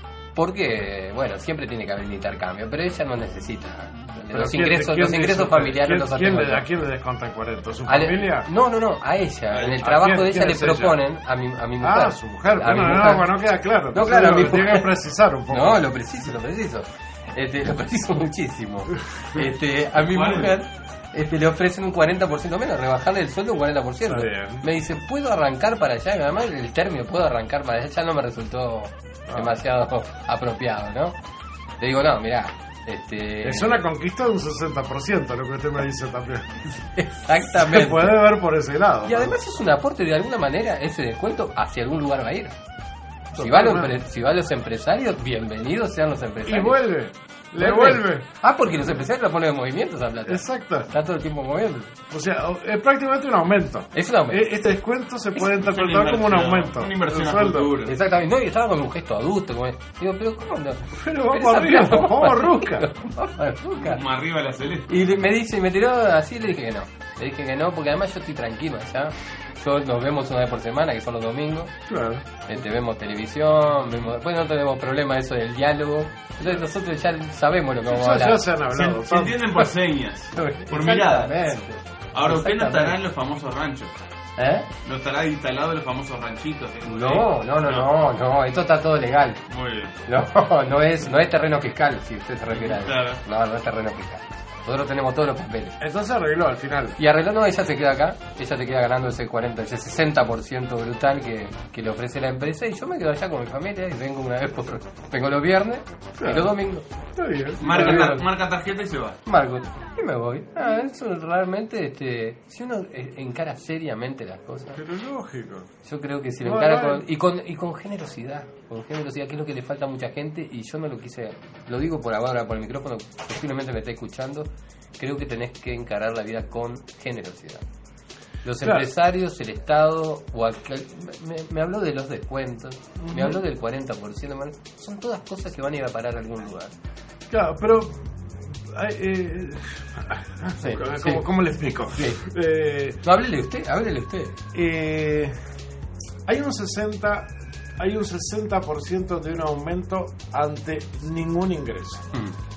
Porque, bueno, siempre tiene que haber un intercambio, pero ella no necesita. Pero Los ¿quién- ingresos, quién los dice ingresos usted? familiares ¿Quién- los quién hacemos le, ¿A yo. quién le descontan cuarenta? ¿Su Ale- familia? No, no, no, a ella. En el ¿A trabajo quién- de ella quién le es ella? proponen a mi, a mi mujer. Ah, su mujer. A mi Bueno, mujer. no, bueno, no queda claro. No, Entonces claro, a lo mi tiene mujer. que precisar un poco. No, lo preciso, lo preciso. Este, lo preciso muchísimo. Este, a mi ¿Cuál? mujer este, le ofrecen un cuarenta por ciento menos, rebajarle el sueldo un cuarenta por ciento. Está bien. Me dice, ¿puedo arrancar para allá? Y además el término, ¿puedo arrancar para allá? Ya no me resultó Ah. demasiado apropiado, ¿no? Le digo, no, mirá. Este... Es una conquista de un sesenta por ciento lo que usted me dice también. Exactamente. Se puede ver por ese lado. Y además es un aporte, de alguna manera, ese descuento hacia algún lugar va a ir. Si va, a los, empre- si va a los empresarios, bienvenidos sean los Y empresarios. vuelve. Le vuelve. Ah, porque los empresarios la ponen en movimiento esa plata. Exacto. Está todo el tiempo moviendo. O sea, es prácticamente un aumento. Es un aumento. E- Este descuento se puede Es interpretar una como un inversión, aumento. una inversión del a sueldo. futuro. Exactamente. No, y estaba con un gesto adulto. Como, digo, pero ¿cómo no? Pero vamos esa arriba, plata, vamos rusca. Vamos a rusca. Como arriba la celeste. Y le- me dice, me tiró así, le dije que no. Le dije que no, porque además yo estoy tranquilo allá. Yo nos vemos una vez por semana, que son los domingos. Claro. Este, vemos televisión, vemos, bueno, no tenemos problema eso del diálogo. Entonces nosotros ya sabemos lo que vamos a Ya, hablar. ya se han hablado. Se, se entienden por señas, por miradas. Exactamente. Ahora, usted no estará Exactamente. en los famosos ranchos. ¿Eh? No estará instalado en los famosos ranchitos. ¿eh? No, no, no, no, no, esto está todo legal. Muy bien. No, no es, no es terreno fiscal, si usted se refiere a eso. Claro. No, no es terreno fiscal. Nosotros tenemos todos los papeles. Entonces arregló al final. Y arregló, no, ella se queda acá, ella se queda ganando ese cuarenta, ese sesenta por ciento brutal que, que le ofrece la empresa y yo me quedo allá con mi familia y vengo una vez por... Vengo los viernes Claro. y los domingos. Está bien. Marca, Muy tar- bien. marca tarjeta y se va. Marco, y me voy. Ah, eso realmente, este, si uno eh, encara seriamente las cosas, Pero lógico. yo creo que si lo No, encara no, con, y con y con generosidad, con generosidad, que es lo que le falta a mucha gente y yo no lo quise, lo digo por ahora por el micrófono, posiblemente me está escuchando, creo que tenés que encarar la vida con generosidad. Los Claro. empresarios, el Estado, o aquel, me, me habló de los descuentos, me habló del cuarenta por ciento, man, son todas cosas que van a ir a parar a algún lugar. Claro, pero. ay, eh, Sí, ¿cómo, sí. cómo le explico? Sí. Eh, No, háblele usted, háblele usted. eh, hay un sesenta hay un sesenta por ciento de un aumento ante ningún ingreso. Mm.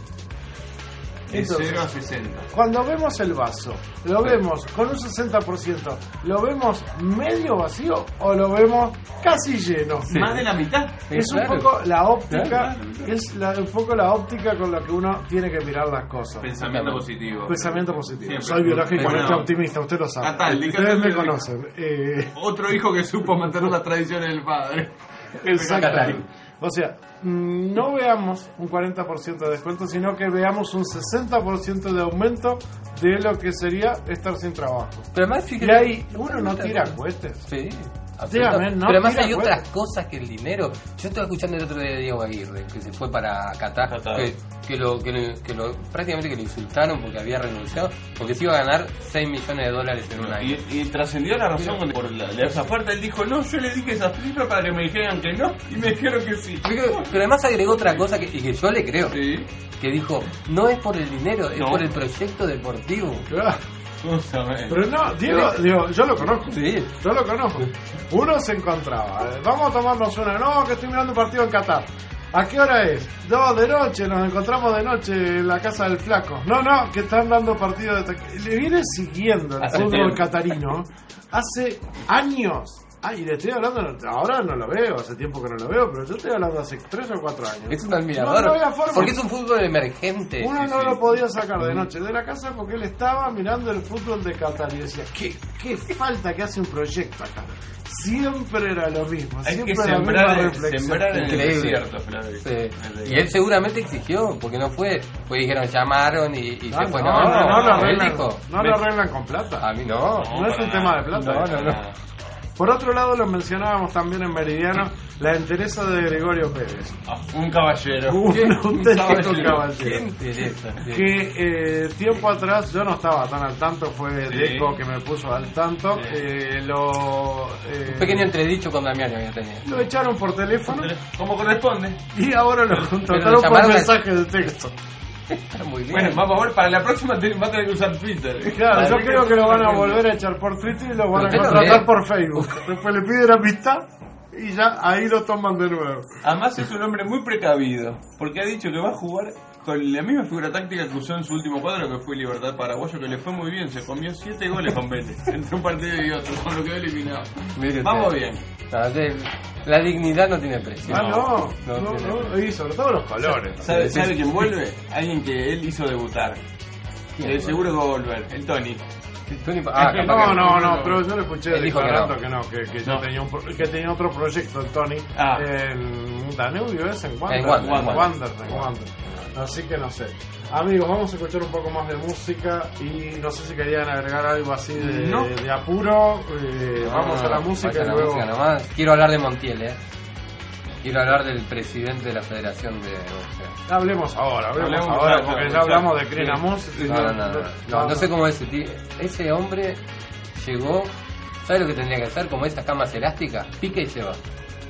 De cero a sesenta. Cuando vemos el vaso, ¿lo vemos con un sesenta por ciento? ¿Lo vemos medio vacío o lo vemos casi lleno? Sí. Más de la mitad. Es Sí, un claro. poco la óptica, Claro. es la, un poco la óptica con la que uno tiene que mirar las cosas. Pensamiento positivo. Pensamiento positivo. Siempre. Soy biológicamente Bueno. optimista, usted lo sabe. Natal, Ustedes Natal, me Natal. conocen. Eh, Otro hijo que supo mantener las tradiciones del padre. Exactamente. O sea, mm, no veamos un cuarenta por ciento de descuento, sino que veamos un sesenta por ciento de aumento de lo que sería estar sin trabajo. Pero además, fíjate, y ahí uno no tira cohetes. Sí. Dígame, no pero además tira hay cohetes. otras cosas que el dinero. Yo estaba escuchando el otro día de Diego Aguirre, que se fue para Qatar, Qatar. Que, que, lo, que, lo, que lo prácticamente que lo insultaron porque había renunciado, porque se iba a ganar seis millones de dólares en un año. Y, y trascendió la razón cuando por la, la esa oferta él dijo, no, yo le dije esa cifra para que me dijeran que no, y me dijeron que sí. Pero, pero además agregó otra cosa que, y que yo le creo, Sí. que dijo, no es por el dinero, es No. por el proyecto deportivo. Claro. Vamos a ver. Pero no, Diego, Diego, yo lo conozco. Sí. Yo lo conozco. Uno se encontraba. eh, Vamos a tomarnos una. No, que estoy mirando un partido en Qatar. ¿A qué hora es? Dos de noche, nos encontramos de noche en la casa del flaco. No, no, que están dando partido de... ta- Le viene siguiendo el Hace fútbol tiempo. catarino hace años. Ah, y le estoy hablando, ahora no lo veo, hace tiempo que no lo veo, pero yo estoy hablando hace tres o cuatro años. Es un admirador. No, no había forma. Porque es un fútbol emergente. Uno Sí, no sí. lo podía sacar de noche de la casa porque él estaba mirando el fútbol de Qatar y decía, ¿qué, qué falta que hace un proyecto acá? Siempre era lo mismo, Hay siempre que la sembrar, misma el- reflexión. sembrar en el Increíble. desierto, Flavio. Sí. Y él seguramente exigió, porque no fue, pues dijeron, llamaron y, y Ah, se fue. no, no, no, lo él arreglan, dijo, no lo arreglan con plata. a mí no. No, es un tema de plata. No, no, no. Por otro lado, lo mencionábamos también en Meridiano, la entereza de Gregorio Pérez. Ah, un caballero. Un ¿Qué? auténtico ¿Qué caballero. interesa? Sí. Que eh, tiempo atrás yo no estaba tan al tanto, fue Sí. Deco que me puso al tanto. Sí. Eh, lo, eh, Un pequeño entredicho con Damiano que tenía. lo echaron por teléfono Como corresponde. y ahora lo Pero contrataron lo por llamaron a- mensaje de texto. Está muy bien. Bueno, vamos a ver, para la próxima te- va a tener que usar Twitter. Claro, Para yo ver creo qué que lo van a pasa. volver a echar por Twitter y lo van a Pero usted lo contratar lee. por Facebook. Después le piden amistad y ya ahí lo toman de nuevo. Además es un hombre muy precavido, porque ha dicho que va a jugar con la misma figura táctica que usó en su último cuadro, que fue Libertad Paraguayo, que le fue muy bien, se comió siete goles con Vélez, entre un partido y otro, con lo que quedó eliminado. Mire Vamos usted. bien. No, de- la dignidad no tiene precio. Ah, no, no no, tiene no, y sobre todo los colores. ¿Sabe, ¿Sabe quién vuelve? Alguien que él hizo debutar. ¿Quién? Eh, seguro que va a volver, el Tony. Tony Pa- ah, Es que capaz No, que- no, no, pero yo le escuché Él dijo que declarando no. que no, que, que, yo No. tenía un, pro- que tenía otro proyecto, el Tony, Ah. en Danubio, es en Wander, En Wander, en Wander. Wander, en Wander. Así que no sé. Amigos, vamos a escuchar un poco más de música y no sé si querían agregar algo así de, No. de apuro. eh, vamos a la música vaya y la luego... música nomás. Quiero hablar de Montiel, eh. Quiero hablar del presidente de la Federación de Boxeo. Hablemos ahora, hablemos, Hablemos ahora, ya, porque ya, ya ya. hablamos de Sí. Crinamus. No, no, no, no, no, no sé cómo ese tío, ese hombre llegó, ¿sabe lo que tendría que hacer? Como esas camas elásticas, pica y se va.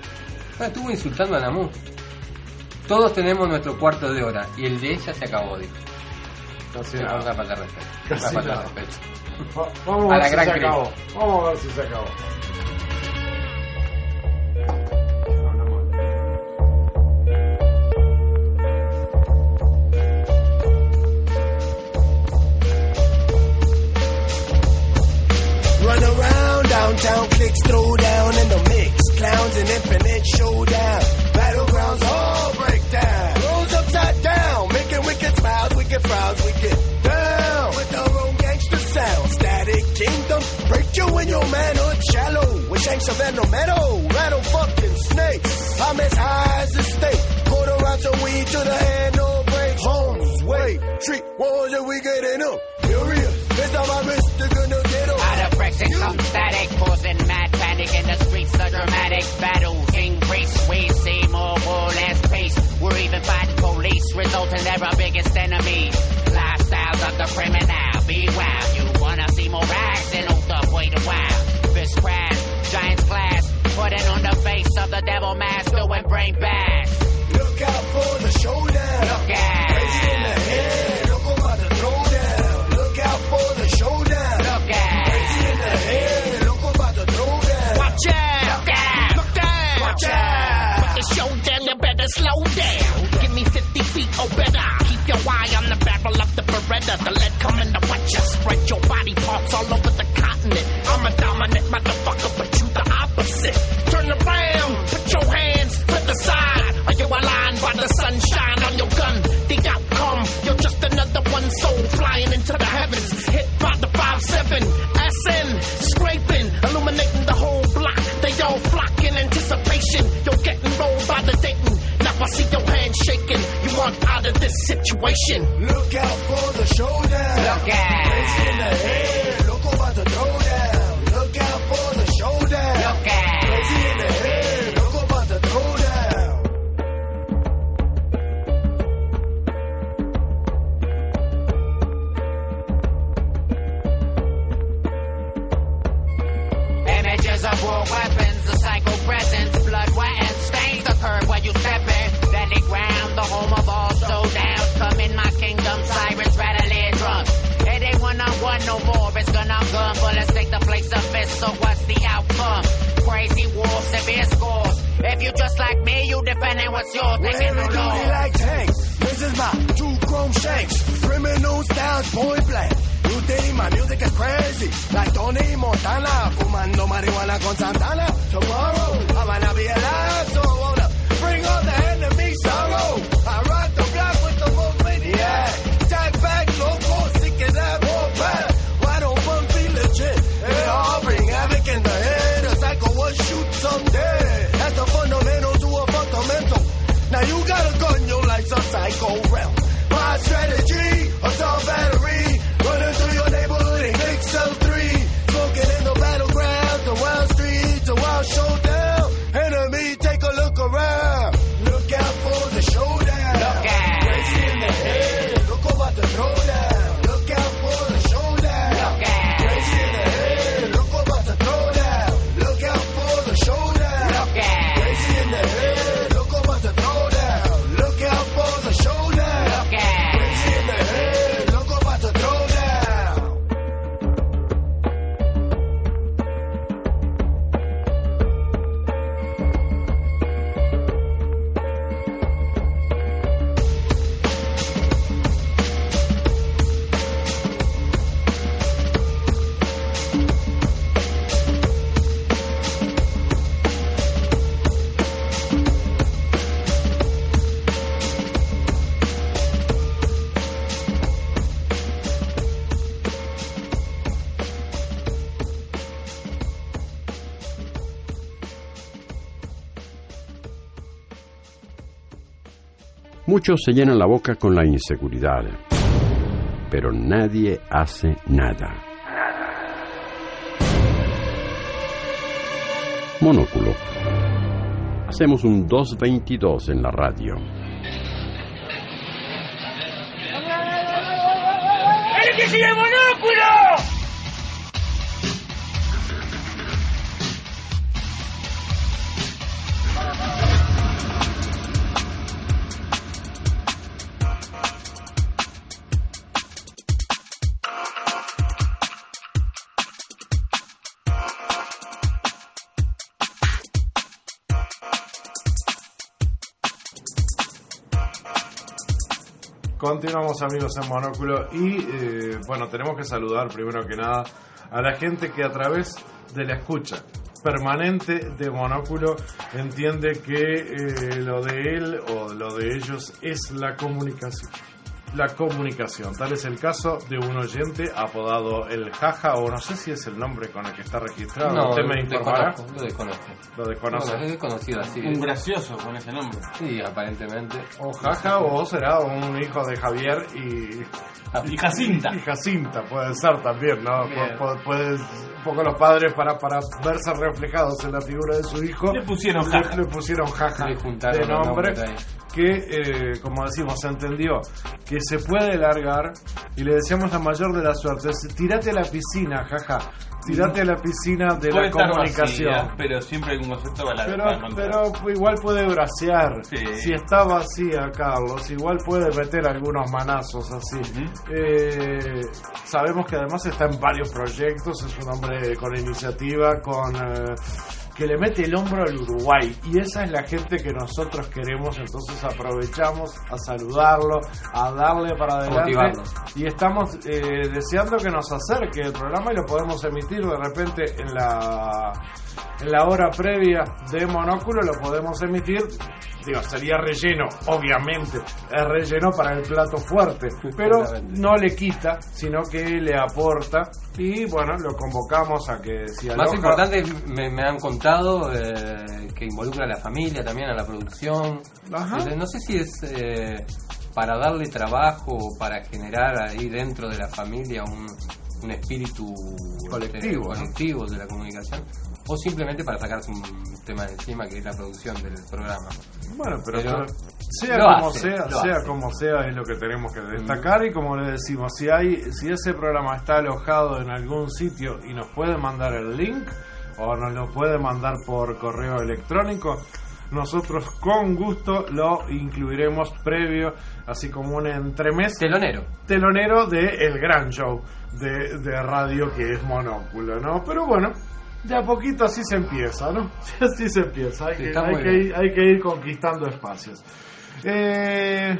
Ah, estuvo insultando a Namu. Todos tenemos nuestro cuarto de hora y el de ella se acabó, dijo. Casi Una nada. falta de respeto. Casi Una falta de nada. respeto. Va- Vamos a, A ver la si gran se Cris. acabó. Vamos a ver si se acabó. Run around downtown, clicks throw down in the mix. Clowns and infinite showdown. Battlegrounds all break down. Rolls upside down, making wicked smiles, wicked frowns, we get down. With our own gangster sound. Static kingdom, break you in your manhood shallow. With shanks of venom metal, rattle fucking snakes. I'm as high as the state. Quarter ounce of weed to the head, no break. Homes, wait, treat wars and we getting up. Furious, it's on my wrist, they're gonna get up. Out of bricks and some static, causing mad panic in the streets. A dramatic battle, increase. We see more war, less peace. We're even fighting police, resulting they're our biggest enemies. Lifestyles of the criminal, be wild. You wanna see more rags, then hold up, wait a while. Fish crash, giants clash, putting on the face of the devil mask, doing brain bash. Look out for the showdown. Look out. Crazy in the head, look about to throw down. Look out for the showdown. Look out. Crazy in the head, look about to throw down. Watch out. Look out. Look out. Watch out. slow down. Give me fifty feet or better. Keep your eye on the barrel of the Beretta. The lead coming to watch you. Spread your body parts all over the continent. I'm a dominant motherfucker, but you the opposite. Turn around, put your hands to the side. Are you aligned by the sunshine on your gun? The outcome, you're just another one soul flying into the heavens. Hit by the five seven, S N, scraping, illuminating the whole block. They all flock in anticipation. You're getting rolled by the Dayton. Now I see your hand shaking. You want out of this situation. Look out for the showdown. Look out. Raise in the head. Look about to throw down. Look out for the showdown. Look out. Raise in the head. Look about to throw down. Images of war weapons, the psycho presence, blood wet and stains the curb where you step in. Deadly ground, the home of all showdowns. Come in my kingdom, sirens rattling drums. It ain't one on one no more, it's gonna gun. Bullets take the place of it, so what's the outcome? Crazy war, severe scores. If you just like me, you defending what's yours. We're Taking no heavy duty law. like tanks. This is my two chrome shanks. Criminal styles point blank. You think my music is crazy? Like Tony Montana, fumando marijuana con Santana. Tomorrow, I might not be alive, so I wanna bring all the enemy sorrow. I rock the block with the most maniac. Jack back, loco, sick as that war back. Why don't one be legit? They all bring havoc in the head. A psycho will shoot some dead. That's the fundamental to a fundamental. Now you got a gun, your life's a psycho realm. My strategy, assault battery, running through your neighborhood in X L three, smoking in the battleground, the wild streets, a wild showdown. Enemy, take a look around. Look out for the showdown. Look out. Crazy in the head, look about to throw down. Look out for the showdown. Look out. Crazy in the head, look about to throw down. Look out for the showdown. Look out. Crazy in the head, look about to throw down. Look out for the showdown. Look out. Crazy in the head, look about to throw down. Muchos se llenan la boca con la inseguridad, pero nadie hace nada. Monóculo. Hacemos un dos veintidós en la radio. ¡El que sigue Monóculo! Continuamos, amigos, en Monóculo y eh, bueno, tenemos que saludar primero que nada a la gente que a través de la escucha permanente de Monóculo entiende que eh, lo de él o lo de ellos es la comunicación. La comunicación. Tal es el caso de un oyente apodado el Jaja, o no sé si es el nombre con el que está registrado. No, ¿Usted me informará? Lo desconozco. Lo desconoce. No, es desconocido así. Un gracioso con ese nombre. Sí, aparentemente. O Jaja, o será un hijo de Javier y... Y Jacinta. Y Jacinta, puede ser también, ¿no? Pu- puede, un poco los padres para, para verse reflejados en la figura de su hijo Le pusieron le, Jaja. le pusieron Jaja Le juntaron de los nombre nombres ahí. que, eh, como decimos, se entendió que se puede largar y le deseamos la mayor de las suertes. Tírate a la piscina, Jaja. Tírate a la piscina de Puede la estar comunicación. vacía, pero siempre hay un concepto para, Pero, para encontrar. pero igual puede bracear. Sí. Si está vacía, Carlos, igual puede meter algunos manazos así. Eh, sabemos que además está en varios proyectos, es un hombre con iniciativa, con... Eh, que le mete el hombro al Uruguay, y esa es la gente que nosotros queremos. Entonces aprovechamos a saludarlo, a darle para adelante, motivarlo. Y estamos eh, deseando que nos acerque el programa y lo podemos emitir de repente en la en la hora previa de Monóculo, lo podemos emitir. Digo, sería relleno, obviamente, es relleno para el plato fuerte, pero no le quita, sino que le aporta. Y bueno, lo convocamos a que si aloja... Más importante, me, me han contado eh, que involucra a la familia también, a la producción. Ajá. No sé si es eh, para darle trabajo o para generar ahí dentro de la familia un, un espíritu colectivo, este, colectivo de la comunicación, o simplemente para sacarse un tema de encima que es la producción del programa. Bueno, pero, pero pero sea como hace, sea, sea hace. como sea, es lo que tenemos que destacar. Mm. Y como le decimos, si hay si ese programa está alojado en algún sitio y nos puede mandar el link o nos lo puede mandar por correo electrónico, nosotros con gusto lo incluiremos previo, así como un entremés telonero telonero de el gran show de, de radio que es Monóculo, ¿no? Pero bueno, de a poquito así se empieza, ¿no? Así se empieza, hay, que, hay, que, ir, hay que ir conquistando espacios. Eh,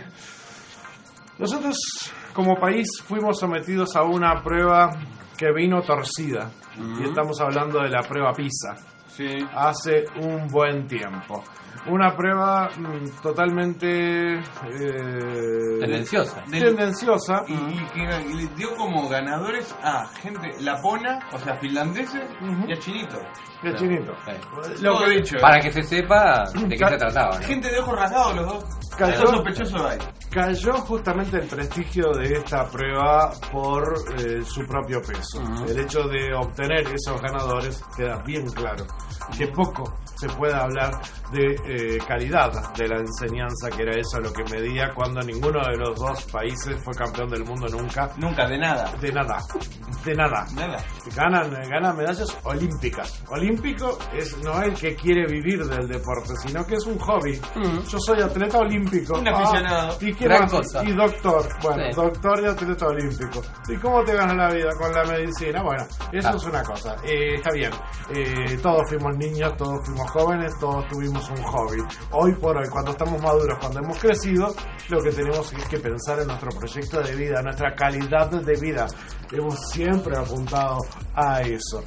nosotros como país fuimos sometidos a una prueba que vino torcida, uh-huh. y estamos hablando de la prueba PISA, sí. hace un buen tiempo. Una prueba mmm, totalmente eh, tendenciosa. Tendenciosa. Y, y que le dio como ganadores a gente lapona, o sea, finlandeses, uh-huh. y a chinitos. Y a no. chinito. Sí. Lo que he dicho. Para que se sepa de qué se trataba, ¿no? Gente de ojos rasgados los dos. Cayó, los sospechosos hay. Cayó justamente el prestigio de esta prueba por eh, su propio peso. Uh-huh. El hecho de obtener esos ganadores queda bien claro que poco se puede hablar de eh, calidad de la enseñanza, que era eso lo que medía cuando ninguno de los dos países fue campeón del mundo nunca. Nunca, de nada. De nada. De nada. Nada. Ganan, ganan medallas olímpicas. Olímpico es no el que quiere vivir del deporte, sino que es un hobby. Mm. Yo soy atleta olímpico. Un aficionado. Ah, ¿y qué más? Cosa. Y doctor. Bueno, sí. Doctor y atleta olímpico. ¿Y cómo te ganas la vida con la medicina? Bueno, eso ah. es una cosa. Eh, está bien. Eh, todos fuimos niños, todos fuimos jóvenes, todos tuvimos un hobby. Hoy por hoy, cuando estamos maduros, cuando hemos crecido, lo que tenemos es que pensar en nuestro proyecto de vida, nuestra calidad de vida. Hemos siempre apuntado a eso.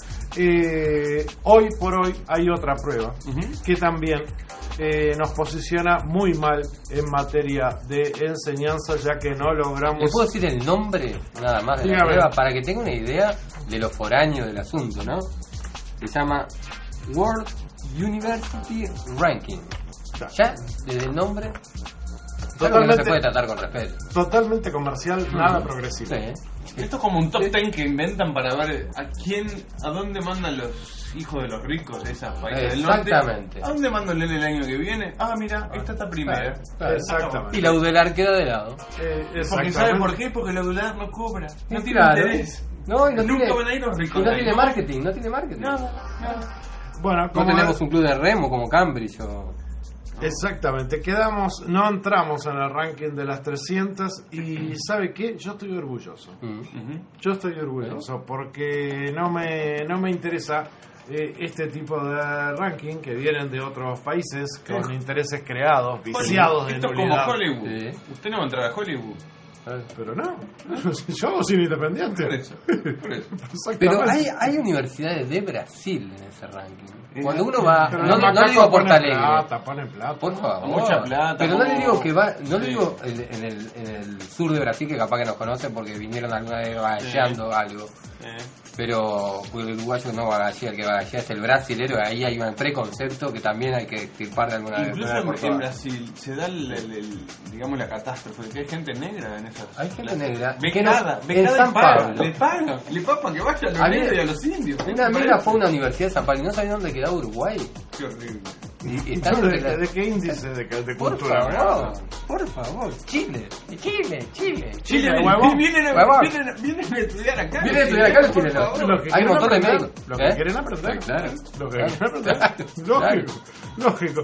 Eh, hoy por hoy hay otra prueba uh-huh. que también eh, nos posiciona muy mal en materia de enseñanza, ya que no logramos... ¿Le puedo decir el nombre nada más de la Dígame. prueba para que tenga una idea de lo foráneo del asunto, ¿no? Se llama World University Ranking. Ya, desde el nombre... Totalmente, no se puede tratar con respeto. Totalmente comercial, mm. nada progresivo. Sí. Esto es como un top ten que inventan para ver a quién, a dónde mandan los hijos de los ricos de esas países del norte. Exactamente. ¿A dónde mando el el año que viene? Ah, mira, esta está primera. Claro, exactamente. Y la Udelar queda de lado. Eh, Porque ¿sabe por qué? Porque la Udelar no cobra. No es tiene claro. interés. No, y no Nunca tiene, van a ir los ricos. Y no tiene marketing, no tiene marketing. Nada, nada. Bueno, no tenemos un club de remo como Cambridge o... Exactamente, quedamos, no entramos en el ranking de las trescientas y ¿sabe qué? Yo estoy orgulloso. Uh-huh. Yo estoy orgulloso porque no me no me interesa eh, este tipo de ranking que vienen de otros países con sí. intereses creados, viciados de Esto nulidad. Es como Hollywood. Sí. Usted no va a entrar a Hollywood. Pero no, yo hago cine independiente. Por eso, por eso. Pero hay, hay universidades de Brasil en ese ranking. Cuando uno va, pero no, no, no digo a Porto Alegre, plata, ponen plata, por favor, mucha plata. Pero no le digo que va, no le digo en, en, el, en el sur de Brasil, que capaz que nos conocen porque vinieron alguna vez galleando sí. algo. Sí. Pero el uruguayo no va a gallear, el que va a gallear es el brasilero. Ahí hay un preconcepto que también hay que extirpar de alguna Incluso vez. Incluso en Brasil se da el, el, el, digamos la catástrofe, que hay gente negra en esas. Hay gente negra. Becada, en San Pablo. Le pagan, le pagan para que vaya a los negros y a los indios. Una amiga fue a una universidad de San Pablo y no sabía dónde quedaba Uruguay. Qué horrible. Y, y ¿De, de, ¿De qué índice de, de por cultura? Favor, por favor, Chile, Chile, Chile, Chile, Chile huevón. Vienen, huevón. vienen, vienen a estudiar acá. Vienen a estudiar acá los chilenos. Hay un montón de médicos. Lo que ¿Eh? quieren aprender. Sí, claro. Lo que claro. quieren aprender. Lógico, lógico.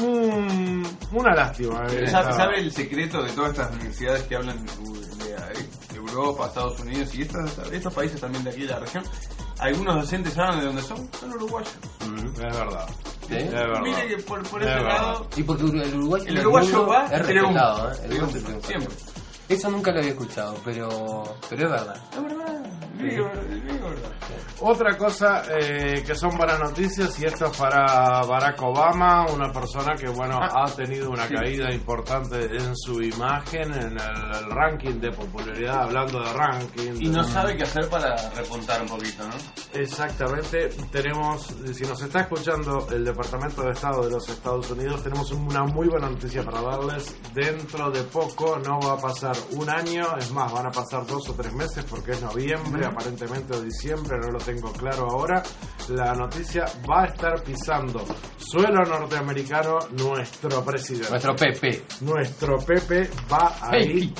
Mm, una lástima. Eh, ¿Sabe, ¿Sabe el secreto de todas estas universidades que hablan de, de, de Europa, Estados Unidos y estos, estos países también de aquí de la región? algunos docentes saben de dónde son, son uruguayos. Mm, es verdad. ¿Sí? Es verdad. Mire que por, por Es ese verdad. lado... Y porque el uruguayo, El uruguayo va, es triunfa. respetado, ¿eh? El uruguayo triunfa. Siempre. Eso nunca lo había escuchado, pero, pero es verdad. Es verdad. Digo, digo verdad. Otra cosa eh, que son buenas noticias, y esto es para Barack Obama, una persona que bueno Ah, ha tenido una sí. caída importante en su imagen, en el, el ranking de popularidad, hablando de ranking. Y no sabe qué hacer para repuntar un poquito, ¿no? Exactamente, tenemos, si nos está escuchando el Departamento de Estado de los Estados Unidos, tenemos una muy buena noticia para darles. Dentro de poco, no va a pasar un año, es más, van a pasar dos o tres meses porque es noviembre, aparentemente o diciembre, no lo tengo claro ahora. La noticia va a estar pisando suelo norteamericano nuestro presidente. Nuestro Pepe. Nuestro Pepe va ahí.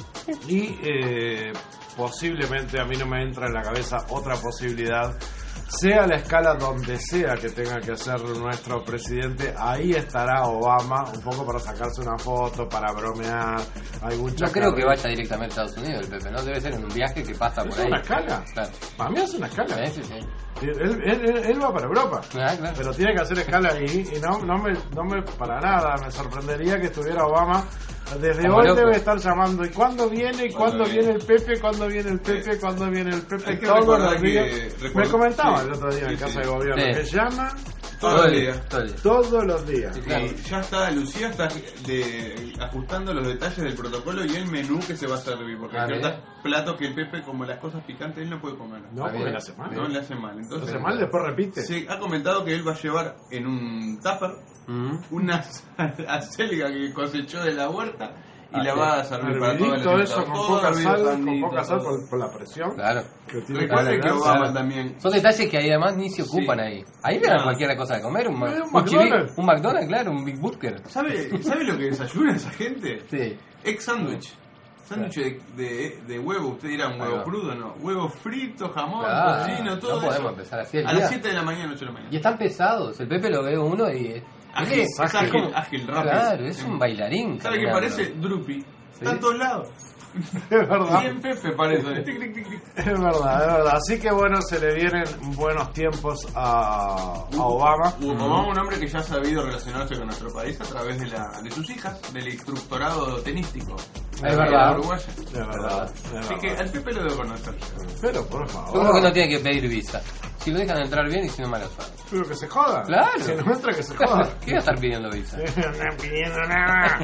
Y eh, posiblemente, a mí no me entra en la cabeza otra posibilidad, sea la escala donde sea que tenga que hacer nuestro presidente, ahí estará Obama, un poco para sacarse una foto, para bromear, algún No chacarreo. creo que vaya directamente a Estados Unidos el Pepe, ¿no? Debe ser en un viaje que pasa por ¿Es ahí. una escala? Claro. Para mí es una escala. Sí, sí, sí. Él, él, él- él va para Europa, Ah, claro. pero tiene que hacer escala ahí y no, no, me, no me para nada me sorprendería que estuviera Obama. Desde Como hoy loco. debe estar llamando. ¿Y cuándo viene? ¿Y cuándo ¿Cuándo viene el Pepe? ¿Cuándo viene el Pepe? ¿Cuándo viene el Pepe? Hay que Todos recordar los que- días. record- Me comentaban sí. el otro día en Sí, casa sí. de gobierno Sí. que llaman Todo el día. Todo el día. todos los días. Claro. Y ya está, Lucía está de, ajustando los detalles del protocolo y el menú que se va a servir. Porque Ah, hay mira. ciertos platos que el Pepe, como las cosas picantes, él no puede comer. No, Ah, porque bien. le hace mal. No le hace mal. Le Entonces, hace mal, después repite. se ha comentado que él va a llevar en un tupper Mm. una acelga que cosechó de la huerta y Ah, la sí. va a servir para todos Hervidito los eso con invitados. poca Todo hervido, sal, con sandito, poca sal todo. por, por la presión Claro. que tiene Recuerde que la Obama grasa. también. Son detalles que ahí además ni se ocupan Sí. ahí. Ahí le dan No. cualquier cosa de comer, un, Eh, un un McDonald's. chibi- un McDonald's, claro, un Big Burger. ¿Sabe, ¿Sabe lo que desayuna esa gente? Sí. Egg sándwich. Sándwich de, de, de huevo, usted dirá un Ahí huevo va. crudo, ¿no? Huevo frito, jamón, Claro, tocino, todo no podemos eso. empezar así el A día. las siete de la mañana, ocho de la Y mañana. están pesados. El Pepe lo ve uno y... Ágil, es, es ágil, ágil, rápido. Claro, es un bailarín. ¿Sabe qué caminando. parece? Drupi. Está Sí. en todos lados. Es verdad. Bien Pepe parece. Tic, tic, tic, tic. Es verdad, es verdad. Así que bueno, se le vienen buenos tiempos a, a Obama. Obama, un hombre que ya ha sabido relacionarse con nuestro país a través de, la, de sus hijas, del instructorado tenístico. Es de la verdad. uruguaya. Es verdad. es Así que verdad. al Pepe lo debo conocer. Pero por Yo creo favor. que no tiene que pedir visa. Si lo dejan entrar bien y si no, mala suerte. Pero que se joda. Claro. Si no entra, que se joda. ¿Qué va a estar pidiendo visa? No están pidiendo nada.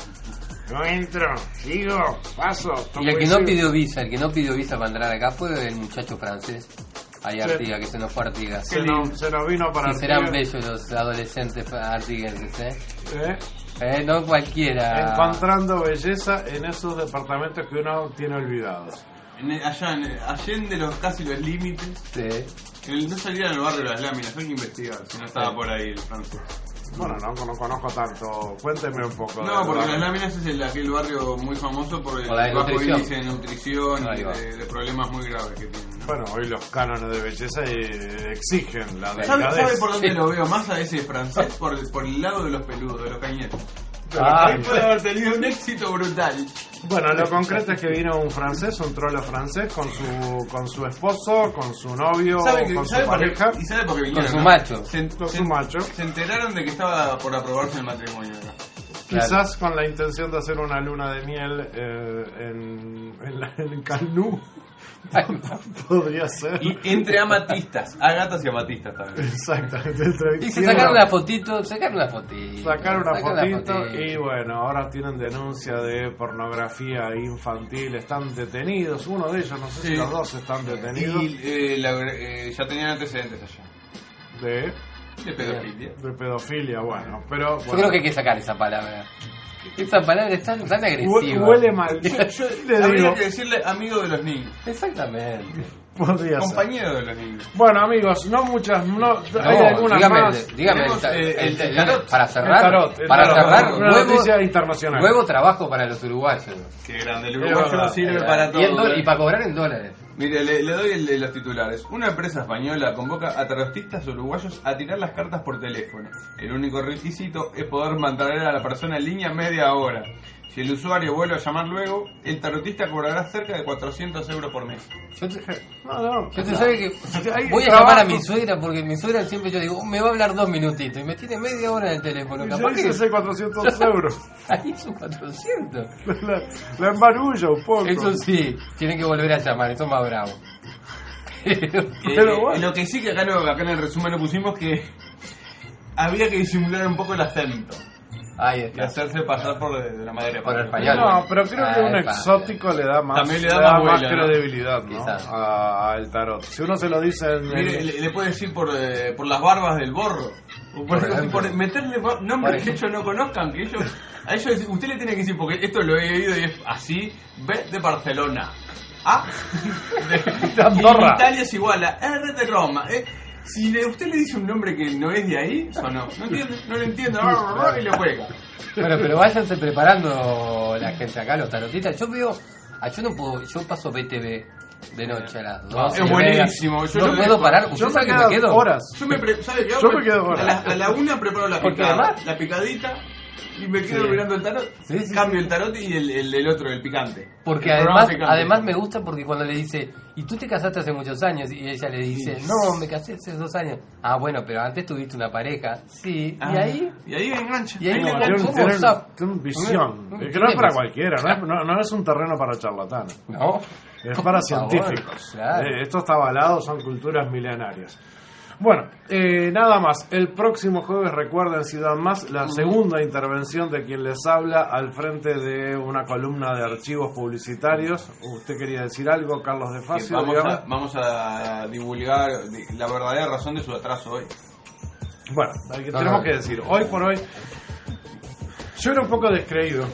No entro, sigo, paso. Y el que no pidió visa, el que no pidió visa para entrar acá fue el muchacho francés. Ahí Sí. Artigas, que se nos fue Artigas. Se nos, se nos vino para Y serán Artigas. bellos los adolescentes artiguenses, ¿eh? ¿Eh? Eh, No cualquiera. Encontrando belleza en esos departamentos que uno tiene olvidados. En- allá, en, allende los, casi los límites. Sí. El, no salía en el barrio de las láminas, hay que investigar si no estaba Sí. por ahí el francés. Bueno, no, no conozco tanto. Cuénteme un poco. No, de porque verdad. las láminas es el, aquel barrio muy famoso por el Por la bajo nutrición. índice de nutrición Ahí y va. de, de problemas muy graves que tienen. ¿no? Bueno, hoy los cánones de belleza eh, exigen la ¿Sabe, delgadez. ¿Sabe por dónde Sí. lo veo más a ese francés? Por, el- por el lado de los peludos, de los cañetes. Ah, Ahí puede haber tenido un éxito brutal. Bueno, lo concreto es que vino un francés, un trolo francés, con su con su esposo, con su novio, ¿Sabe que- con sabe su por qué- pareja. ¿Y sabe por qué vinieron? Con su no? macho. Se, Con se- su macho. se enteraron de que estaba por aprobarse el matrimonio acá. Quizás con la intención de hacer una luna de miel eh, en, en, la- en Calnú. Podría ser. Y entre amatistas, agatas y amatistas también. Exactamente. entre- Y se tienen sacaron una- una fotito, sacaron una fotito. Sacar una sacaron fotito y bueno, ahora tienen denuncia de pornografía infantil, están detenidos, uno de ellos, no sé Sí. si los dos están detenidos, Y eh, la- eh, ya tenían antecedentes allá. de, De pedofilia. de pedofilia, bueno, pero Yo bueno, creo que hay que sacar esa palabra. Esa palabra es tan, tan hue- agresiva. huele mal, Yo, yo le habría digo, que decirle amigo de los niños, Exactamente. podría ser. compañero de los niños. Bueno amigos, no muchas, no, hay No, algunas dígame, más. dígame Tenemos, el, eh, el- el el- tarot. para El cerrar, tarot, el para tarot, cerrar, una nuevo, noticia internacional. nuevo trabajo para los uruguayos. Qué grande, el Es uruguayo verdad. sirve Eh, para y, todo. en do- ¿eh? y para cobrar en dólares. Mire, le, le doy el de los titulares. Una empresa española convoca a terroristas uruguayos a tirar las cartas por teléfono. El único requisito es poder mantener a la persona en línea media hora. Si el usuario vuelve a llamar luego, el tarotista cobrará cerca de cuatrocientos euros por mes. Yo te, no, no, yo te no. sabe que Hay voy a trabajo. llamar a mi suegra porque mi suegra siempre yo digo, me va a hablar dos minutitos y me tiene media hora en el teléfono. Y Capaz yo que hice cuatrocientos euros. ahí son cuatrocientos. La, la embarulla un poco. Eso sí, tienen que volver a llamar, eso es más bravo. Pero, Pero bueno. eh, lo que sí que acá, no, acá en el resumen lo pusimos que había que disimular un poco el acento. Ahí Y está. hacerse pasar por de, de la madre Por el patria. español. No, pero creo que Ah, un epa. exótico le da más, También le da más vuela, ¿no? credibilidad, ¿no? Quizás. A- al tarot. Si uno se lo dice en Mire, el- le, le puede decir por, eh, por las barbas del borro. O por, Por ejemplo. por meterle ba- nombres Por que ellos no conozcan, que ellos, a ellos usted le tiene que decir, porque esto lo he oído y es así, B de Barcelona, A de, De Andorra. y Italia es igual a R de Roma. Eh, si le, usted le dice un nombre que no es de ahí, o no, no entiende, no lo entiende, y lo juega. Bueno, pero váyanse preparando la gente acá, los tarotistas. Yo veo, ah, yo no puedo, yo paso B T V de noche a las dos. Es buenísimo. Yo no lo puedo dejo. parar. Yo ¿Usted me sabe que quedo me quedo? horas. Yo me, pre- ¿sabe qué hago? Yo me quedo a horas. la, a la una preparo la Porque picada, además- la picadita y me quedo Sí. mirando el tarot. Sí, sí, Cambio el tarot y el, el, el otro, el picante. Porque El programa además, picante. además me gusta porque cuando le dice, ¿y tú te casaste hace muchos años? Y ella le dice, no, me casé hace dos años. Ah, bueno, pero antes tuviste una pareja. Sí, Ah, y ahí, y ahí engancha. y ahí Ahí me No, engancha. tiene, ¿Cómo tiene- zap? tiene visión. Mm, Que no es para tiene cualquiera, no es, no, no es un terreno para charlatanes. no. Es para Por favor, científicos. claro. Eh, esto está avalado, son culturas milenarias. Bueno, eh, nada más. El próximo jueves, recuerden, si dan más, la segunda intervención de quien les habla al frente de una columna de archivos publicitarios. ¿Usted quería decir algo, Carlos de Que Facio? Vamos dígame. a, vamos a divulgar la verdadera razón de su atraso hoy. Bueno, hay que- No, tenemos no. que decir, hoy por hoy, yo era un poco descreído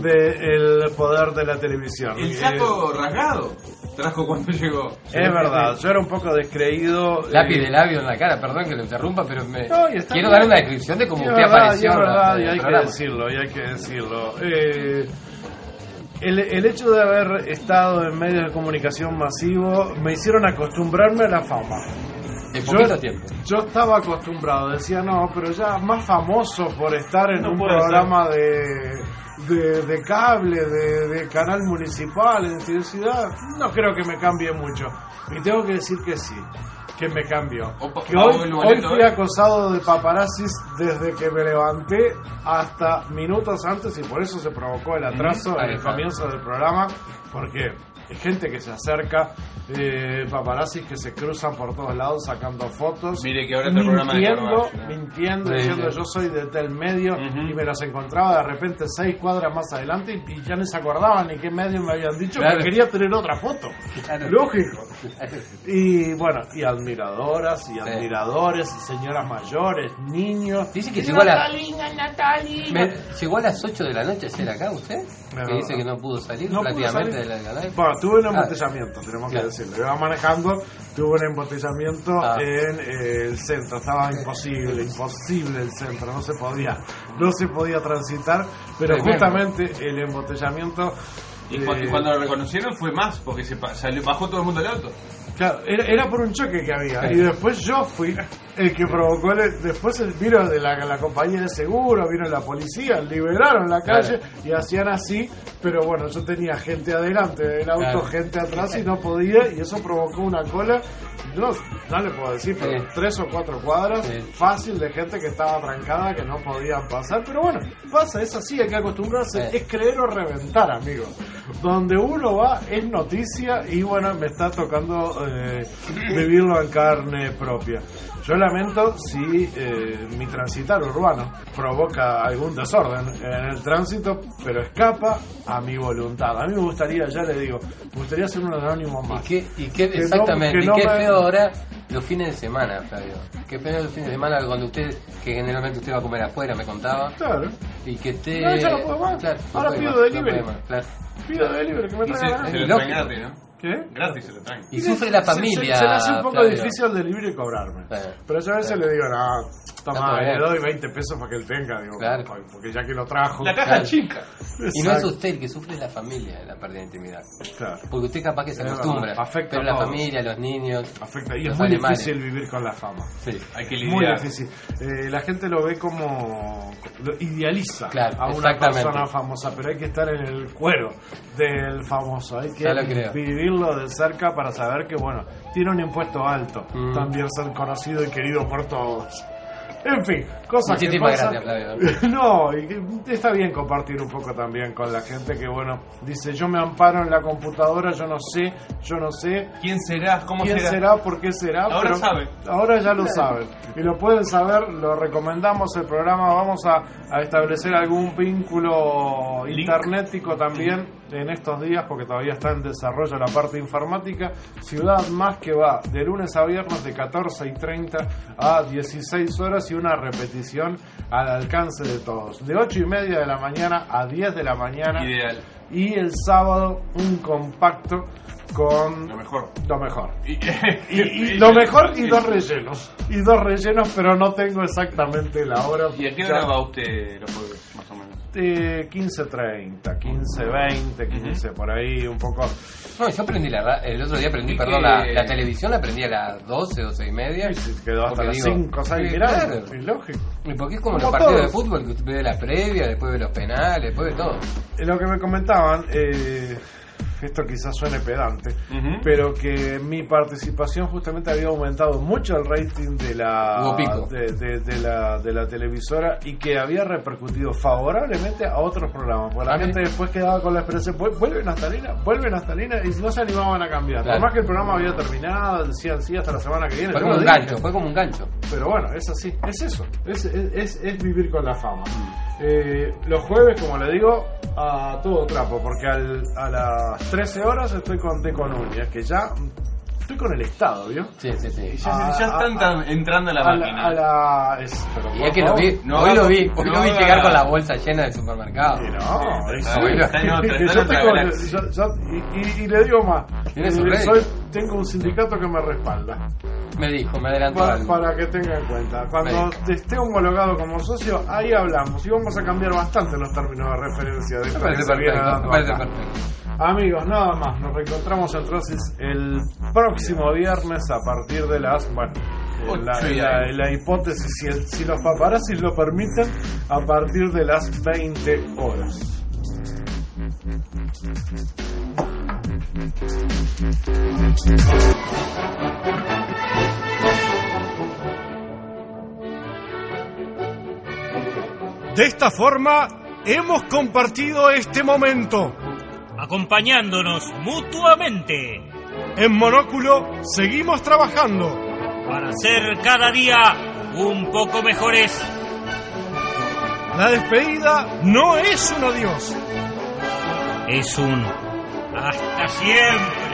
del poder de la televisión. El Eh, saco rasgado trajo cuando llegó. Es verdad, yo era un poco descreído. Lápiz eh, de labio en la cara, perdón que lo interrumpa, pero me No, y está quiero bien. dar una descripción de cómo Y es usted verdad, apareció y es en la- verdad, en y el hay que programa. decirlo, y hay que decirlo. Eh, el, el hecho de haber estado en medios de comunicación masivo me hicieron acostumbrarme a la fama. De poquito Yo, tiempo. yo estaba acostumbrado, decía, no, pero ya más famoso por estar en No un puede programa de, de, de cable, de, de canal municipal, en ciudad, no creo que me cambie mucho. Y tengo que decir que sí, que me cambió. Opa, Que hoy, el hoy boleto, fui ¿eh? acosado de paparazzis desde que me levanté hasta minutos antes y por eso se provocó el atraso Ahí en el está. comienzo del programa, porque hay gente que se acerca, eh, paparazzis que se cruzan por todos lados sacando fotos, Mire que ahora está el programa de mintiendo, Carvalho, ¿no? mintiendo, Sí, diciendo sí. yo soy de tal medio Ujú. y me los encontraba de repente seis cuadras más adelante y, y ya ni se acordaban ni qué medio me habían dicho Claro. que quería tener otra foto. Claro. Lógico. Y bueno, y admiradoras y admiradores y señoras mayores, niños. Dice que llegó a, la, Natalina, Natalina. me- llegó a las ocho de la noche ayer acá usted, que verdad. dice que no pudo salir No pude prácticamente salir. de la canal. Bueno, tuve un Ah. embotellamiento, tenemos que Claro. decirlo. Iba manejando, tuve un embotellamiento Ah. en eh, el centro. Estaba imposible, imposible el centro, no se podía, no se podía transitar. Pero Tremendo. justamente el embotellamiento. Y, cu- eh, y cuando lo reconocieron fue más, porque se pa- salió, bajó todo el mundo del auto. Claro, era, era por un choque que había. Y después yo fui el que provocó. El, después el- vino de la, la compañía de seguro, vino la policía, liberaron la calle y hacían así. Pero bueno, yo tenía gente adelante del auto, Claro. gente atrás y no podía. Y eso provocó una cola. No, no le puedo decir, pero Sí. tres o cuatro cuadras, Sí. fácil de gente que estaba trancada, que no podían pasar. Pero bueno, pasa, es así, hay que acostumbrarse. Sí. Es creer o reventar, amigos. Donde uno va es noticia y bueno, me está tocando eh, vivirlo en carne propia. Yo lamento si eh, mi transitar urbano provoca algún desorden en el tránsito, pero escapa a mi voluntad. A mí me gustaría, ya le digo, me gustaría ser un anónimo ¿Y más. qué, y qué Que no- exactamente? que no ¿Y qué me- feo ahora los fines de semana, Flavio? ¿Qué feo los fines de semana cuando usted, que generalmente usted va a comer afuera, me contaba? Claro. Y que te... No, ya no puedo más. Claro, no Ahora puede pido más, no delivery. puede más, claro. Pido delivery, que me Y se, traigan. se lo lógico. traen gratis, ¿no? ¿Qué? Gratis se lo traen. Y sufre la Se- se- familia. Se, le hace un poco Flavio. difícil el delivery cobrarme. Bueno, Pero yo a veces le digo, no, toma, le doy veinte pesos para que él tenga, digo, claro. porque ya que lo trajo. La caja claro. chica. Y no es usted el que sufre, la familia de la pérdida de intimidad. Claro. Porque usted capaz que se Es acostumbra, verdad, afecta pero a la todos. familia, los niños, Afecta. Y los es muy animales. difícil vivir con la fama. Sí. Hay que Muy lidiar. difícil. Eh, la gente lo ve como... Lo idealiza Claro, a una exactamente. persona famosa, pero hay que estar en el cuero del famoso. Hay que Ya lo creo. vivirlo de cerca para saber que, bueno, tiene un impuesto alto. Mm. También ser conocido y querido por todos. En fin, cosas que Muchísimas pasan. gracias, Flavio. No, y que está bien compartir un poco también con la gente que, bueno, dice, yo me amparo en la computadora, yo no sé, yo no sé. ¿Quién será? ¿Cómo ¿Quién será? será? ¿Por qué será? Ahora Pero sabe. Ahora ya lo saben. Y lo pueden saber, lo recomendamos el programa. Vamos a, a establecer algún vínculo Link. internetico también en estos días, porque todavía está en desarrollo la parte informática. Ciudad Más, que va de lunes a viernes de catorce y treinta a dieciséis horas, y una repetición al alcance de todos. De ocho y media de la mañana a diez de la mañana. Ideal. Y el sábado un compacto con Lo mejor. lo mejor. Y, Y, y lo mejor y dos rellenos. Y dos rellenos, pero no tengo exactamente la hora. ¿Y a qué Ya, hora va usted los jueves, más o menos? eh, quince treinta, quince veinte, quince por ahí, un poco. No, yo aprendí la ra- el otro día aprendí, Y perdón, que- la, la televisión la aprendí a las doce, doce y media. Y se quedó hasta Porque las digo, cinco, seis sí, mirando. claro. Y lógico. Y porque es como, Como los partidos de todos. fútbol, que usted ve la previa, después ve los penales, después ve todo. Lo que me comentaban, eh, esto quizás suene pedante, Ujú. pero que mi participación justamente había aumentado mucho el rating de la Hubo pico. de, de- de la de la televisora, y que había repercutido favorablemente a otros programas, porque la Ah, gente mira. después quedaba con la experiencia, "Vu- vuelven hasta Lina, vuelven hasta Lina", y no se animaban a cambiar. Claro. Por más que el programa había terminado, decían sí hasta la semana que viene. Fue yo como lo un dije. gancho, fue como un gancho. Pero bueno, es así, es eso, es, es, es- es vivir con la fama. Eh, los jueves, como le digo, a todo trapo, porque al, a las trece horas estoy con Té con Uñas, que ya estoy con el Estado, ¿vio? Sí, sí, sí. Ya, Ah, ya están ah, tan- entrando a la A la, máquina. a la- es- pero Y por es que lo favor, vi, no hoy haga- lo vi, hoy no lo vi haga- llegar con la bolsa llena del supermercado. Y no, Sí, es- está bueno, está en otra, que está yo en otra tengo- galaxia. yo- yo- y, y- y le digo más, Tiene su eh, rédito. soy- tengo un sindicato que me respalda. Me dijo, me adelantó Para, algo. para que tenga en cuenta. Cuando Sí. esté homologado como socio, ahí hablamos. Y vamos a cambiar bastante los términos de referencia de Me esto parece que se viene perfecto, dando me parece acá. perfecto. Amigos, nada más. Nos reencontramos entonces el próximo viernes a partir de las... Bueno, eh, la, Ocho y la- algo. la hipótesis, si, el- si los paparazzis lo permiten, a partir de las veinte horas. De esta forma, hemos compartido este momento. acompañándonos mutuamente En Monóculo seguimos trabajando. para ser cada día un poco mejores. La despedida no es un adiós. Es un hasta siempre.